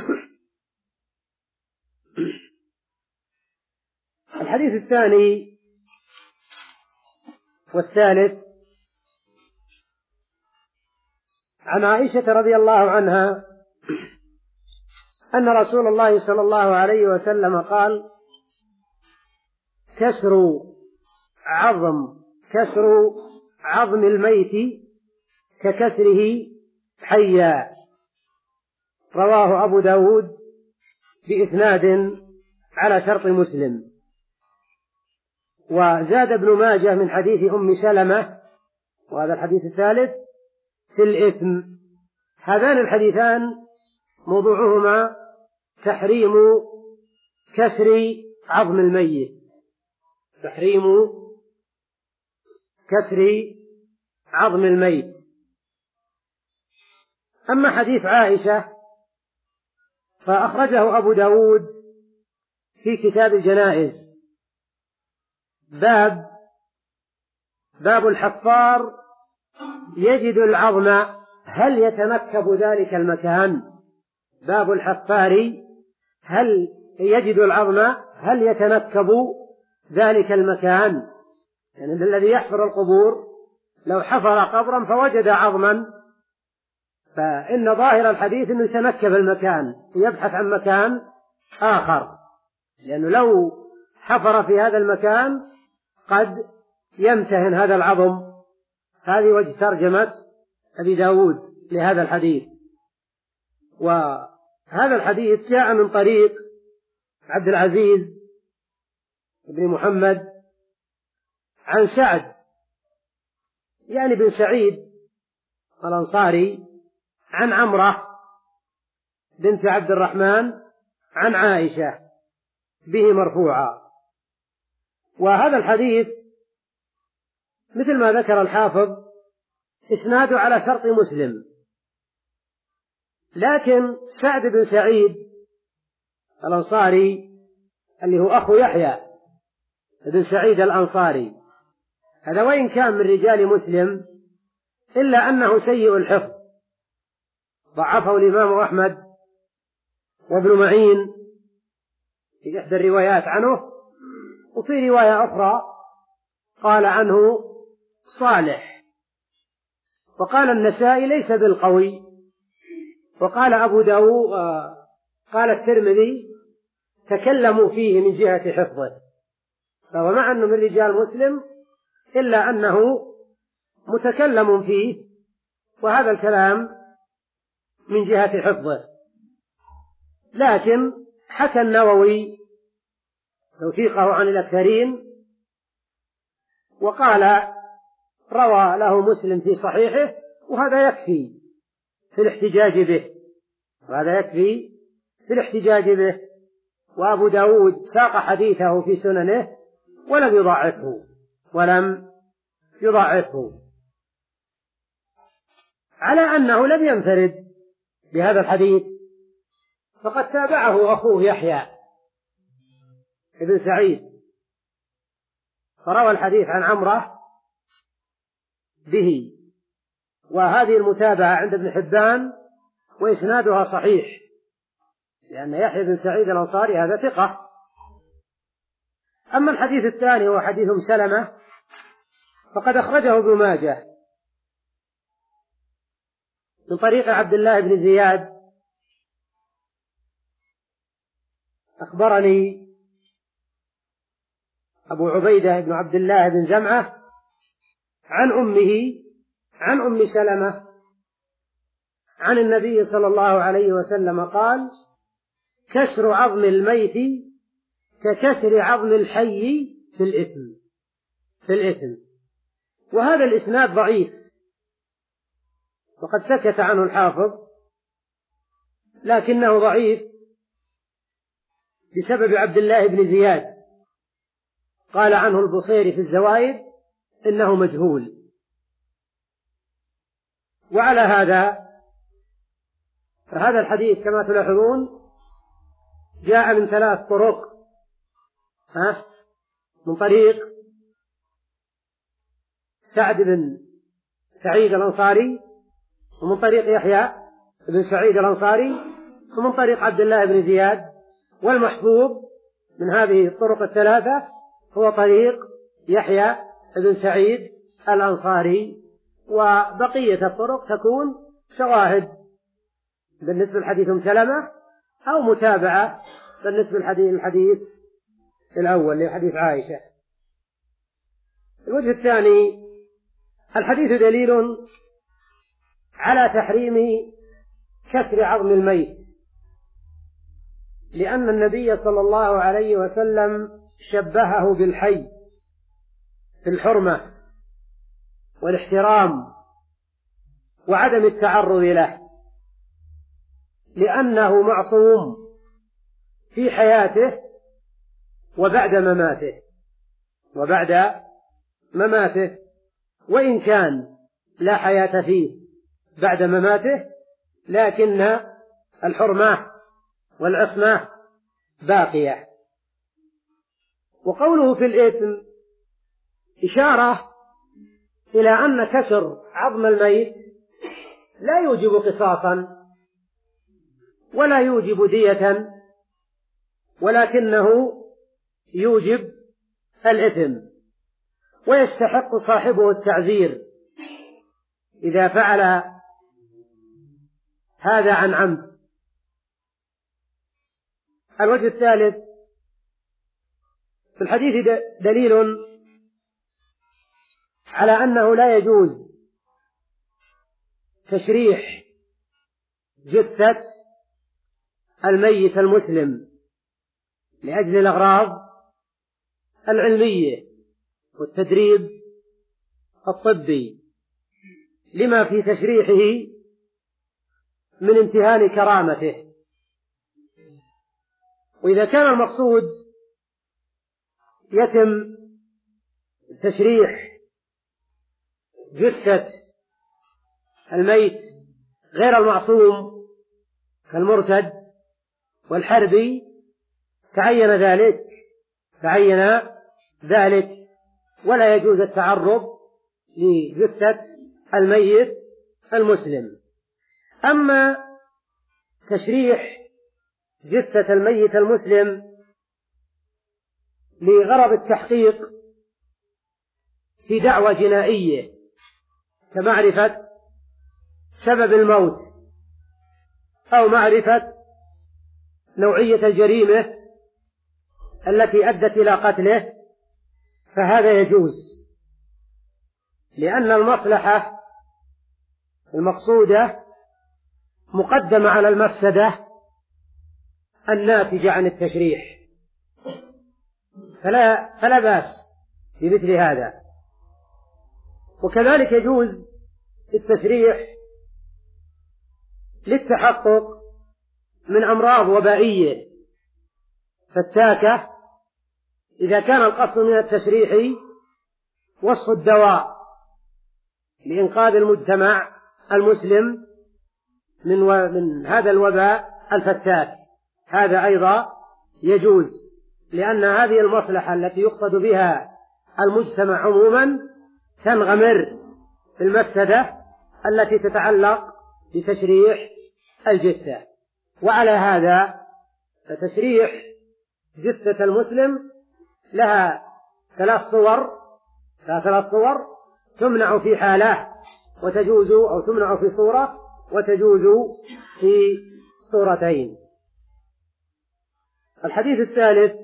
الحديث الثاني والثالث عن عائشة رضي الله عنها أن رسول الله صلى الله عليه وسلم قال: كسر عظم كسر عظم الميت ككسره حيا، رواه أبو داود بإسناد على شرط مسلم. وزاد ابن ماجه من حديث أم سلمة، وهذا الحديث الثالث، في الإثم. هذان الحديثان موضوعهما تحريم كسر عظم الميت، تحريم كسر عظم الميت. أما حديث عائشة فأخرجه أبو داود في كتاب الجنائز، باب باب الحفار يجد العظم هل يتنكب ذلك المكان، باب الحفار هل يجد العظم هل يتنكب ذلك المكان، يعني الذي يحفر القبور لو حفر قبرا فوجد عظما فإن ظاهر الحديث أنه يتنكب المكان ويبحث عن مكان آخر، لأنه لو حفر في هذا المكان قد يمتهن هذا العظم. هذه وجه ترجمة أبي داود لهذا الحديث. وهذا الحديث جاء من طريق عبد العزيز بن محمد عن سعد يعني بن سعيد الأنصاري عن عمرة بنت عبد الرحمن عن عائشة به مرفوعا. وهذا الحديث مثل ما ذكر الحافظ إسناده على شرط مسلم، لكن سعد بن سعيد الأنصاري اللي هو أخو يحيى بن سعيد الأنصاري هذا وإن كان من رجال مسلم إلا أنه سيء الحفظ، ضعفه الإمام أحمد وابن معين في إحدى الروايات عنه، وفي رواية أخرى قال عنه صالح، وقال النسائي ليس بالقوي، وقال أبو داود قال الترمذي تكلموا فيه من جهة حفظه، فهو مع أنه من رجال مسلم إلا أنه متكلم فيه، وهذا الكلام من جهة حفظه. لكن حكى النووي توثيقه عن الأكثرين وقال روى له مسلم في صحيحه، وهذا يكفي في الاحتجاج به، وهذا يكفي في الاحتجاج به. وأبو داود ساق حديثه في سننه ولم يضعفه ولم يضعفه على أنه لم ينفرد بهذا الحديث، فقد تابعه أخوه يحيى بن سعيد فروى الحديث عن عمرة به، وهذه المتابعة عند ابن حبان وإسنادها صحيح، لأن يحيى بن سعيد الأنصاري هذا ثقة. أما الحديث الثاني هو حديث أم سلمة فقد أخرجه ابن ماجه من طريق عبد الله بن زياد أخبرني أبو عبيدة بن عبد الله بن زمعة عن أمه عن أم سلمة عن النبي صلى الله عليه وسلم قال: كسر عظم الميت ككسر عظم الحي في الإثم في الإثم. وهذا الإسناد ضعيف وقد سكت عنه الحافظ، لكنه ضعيف بسبب عبد الله بن زياد، قال عنه البصيري في الزوائد إنه مجهول. وعلى هذا فهذا الحديث كما تلاحظون جاء من ثلاث طرق، ها من طريق سعد بن سعيد الأنصاري، ومن طريق يحيى بن سعيد الأنصاري، ومن طريق عبد الله بن زياد. والمحفوظ من هذه الطرق الثلاثة هو طريق يحيى بن سعيد الأنصاري، وبقية الطرق تكون شواهد بالنسبة لحديث أم سلمة أو متابعة بالنسبة للحديث الحديث الأول لحديث عائشة. الوجه الثاني: الحديث دليل على تحريم كسر عظم الميت، لأن النبي صلى الله عليه وسلم شبهه بالحي في الحرمة والاحترام وعدم التعرض له، لأنه معصوم في حياته وبعد مماته وبعد مماته وإن كان لا حياة فيه بعد مماته، لكن الحرمة والعصمة باقية. وقوله في الإثم إشارة إلى أن كسر عظم الميت لا يوجب قصاصا ولا يوجب دية، ولكنه يوجب الإثم، ويستحق صاحبه التعزير إذا فعل هذا عن عمد. الوجه الثالث: في الحديث دليل على أنه لا يجوز تشريح جثة الميت المسلم لأجل الأغراض العلمية والتدريب الطبي، لما في تشريحه من امتهان كرامته. وإذا كان المقصود يتم تشريح جثة الميت غير المعصوم كالمرتد والحربي تعين ذلك تعين ذلك ولا يجوز التعرض لجثة الميت المسلم. أما تشريح جثة الميت المسلم لغرض التحقيق في دعوى جنائية كمعرفة سبب الموت أو معرفة نوعية الجريمة التي أدت إلى قتله، فهذا يجوز، لأن المصلحة المقصودة مقدمة على المفسدة الناتجة عن التشريح، فلا, فلا بأس بمثل هذا. وكذلك يجوز التشريح للتحقق من أمراض وبائية فتاكة، إذا كان القصد من التشريح وصف الدواء لإنقاذ المجتمع المسلم من, و... من هذا الوباء الفتاك، هذا أيضا يجوز، لأن هذه المصلحة التي يقصد بها المجتمع عموما تنغمر في المفسدة التي تتعلق بتشريح الجثة. وعلى هذا فتشريح جثة المسلم لها ثلاث صور لها ثلاث صور تمنع في حالة وتجوز، أو تمنع في صورة وتجوز في صورتين. الحديث الثالث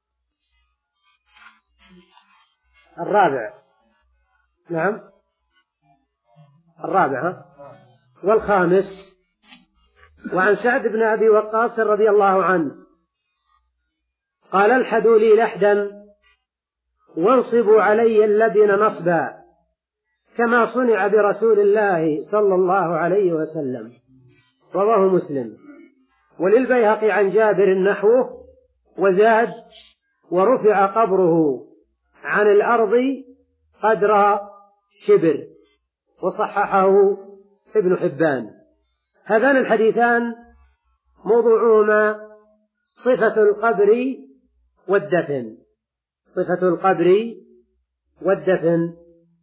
الرابع نعم الرابع ها؟ والخامس: وعن سعد بن أبي وقاص رضي الله عنه قال: الحدوا لي لحدا وانصبوا علي اللبن نصبا كما صنع برسول الله صلى الله عليه وسلم، رواه مسلم. وللبيهقي عن جابر نحوه وزاد: ورفع قبره عن الأرض قدر شبر، وصححه ابن حبان. هذان الحديثان موضوعهما صفة القبر والدفن صفة القبر والدفن.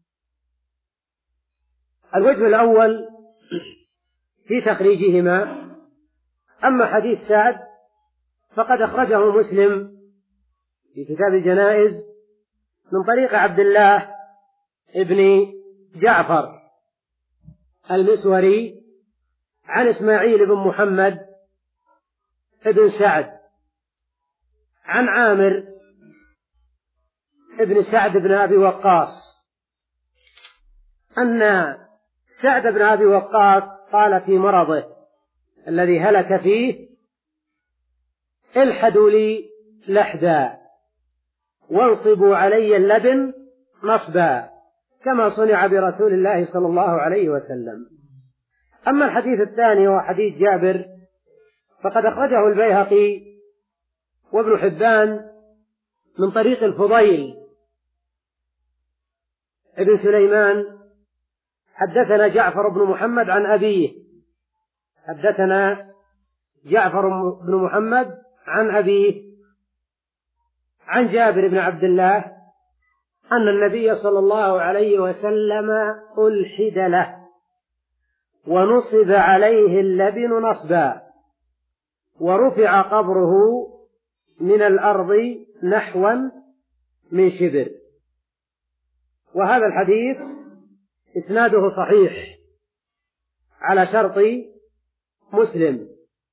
الوجه الأول في تخريجهما: أما حديث سعد فقد أخرجه مسلم في كتاب الجنائز من طريق عبد الله ابن جعفر المسوري عن إسماعيل بن محمد ابن سعد عن عامر ابن سعد بن أبي وقاص أن سعد بن أبي وقاص قال في مرضه الذي هلك فيه: الحدوا لي لحدا وانصبوا علي اللبن نصبا، كما صنع برسول الله صلى الله عليه وسلم. أما الحديث الثاني وهو حديث جابر فقد أخرجه البيهقي وابن حبان من طريق الفضيل ابن سليمان: حدثنا جعفر بن محمد عن أبيه حدثنا جعفر بن محمد عن أبيه عن جابر بن عبد الله أن النبي صلى الله عليه وسلم ألحد له ونصب عليه اللبن نصبا ورفع قبره من الأرض نحوا من شبر. وهذا الحديث إسناده صحيح على شرط مسلم،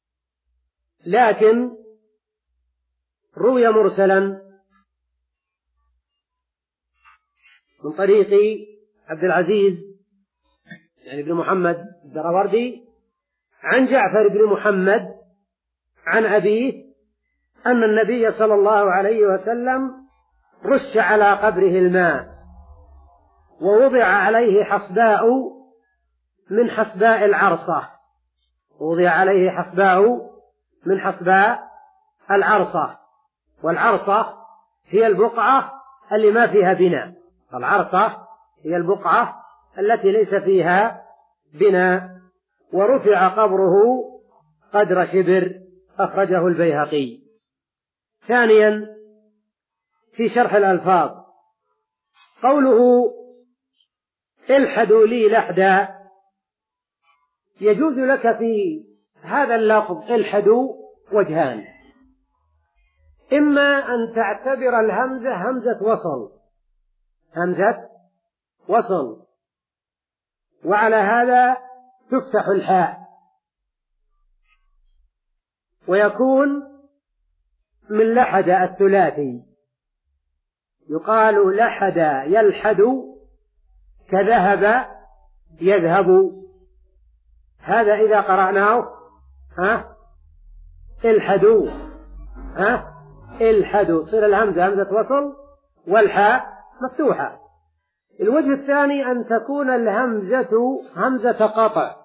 لكن روي مرسلا من طريق عبد العزيز يعني ابن محمد الدراوردي عن جعفر بن محمد عن أبيه أن النبي صلى الله عليه وسلم رش على قبره الماء ووضع عليه حصباء من حصباء العرصة وضع عليه حصباء من حصباء العرصة والعرصة هي البقعة اللي ما فيها بناء. العرصة هي البقعة التي ليس فيها بناء. ورفع قبره قدر شبر، أخرجه البيهقي. ثانيا في شرح الألفاظ قوله الحدوا لي لحدا، يجوز لك في هذا اللفظ الحدوا وجهان: إما أن تعتبر الهمزة همزة وصل همزة وصل وعلى هذا تفتح الحاء ويكون من لحد الثلاثي، يقال لحد يلحد كذهب يذهب. هذا إذا قرأناه ها الحدوا ها الحدوا صير الهمزة همزة وصل والحاء مفتوحة. الوجه الثاني أن تكون الهمزة همزة قطع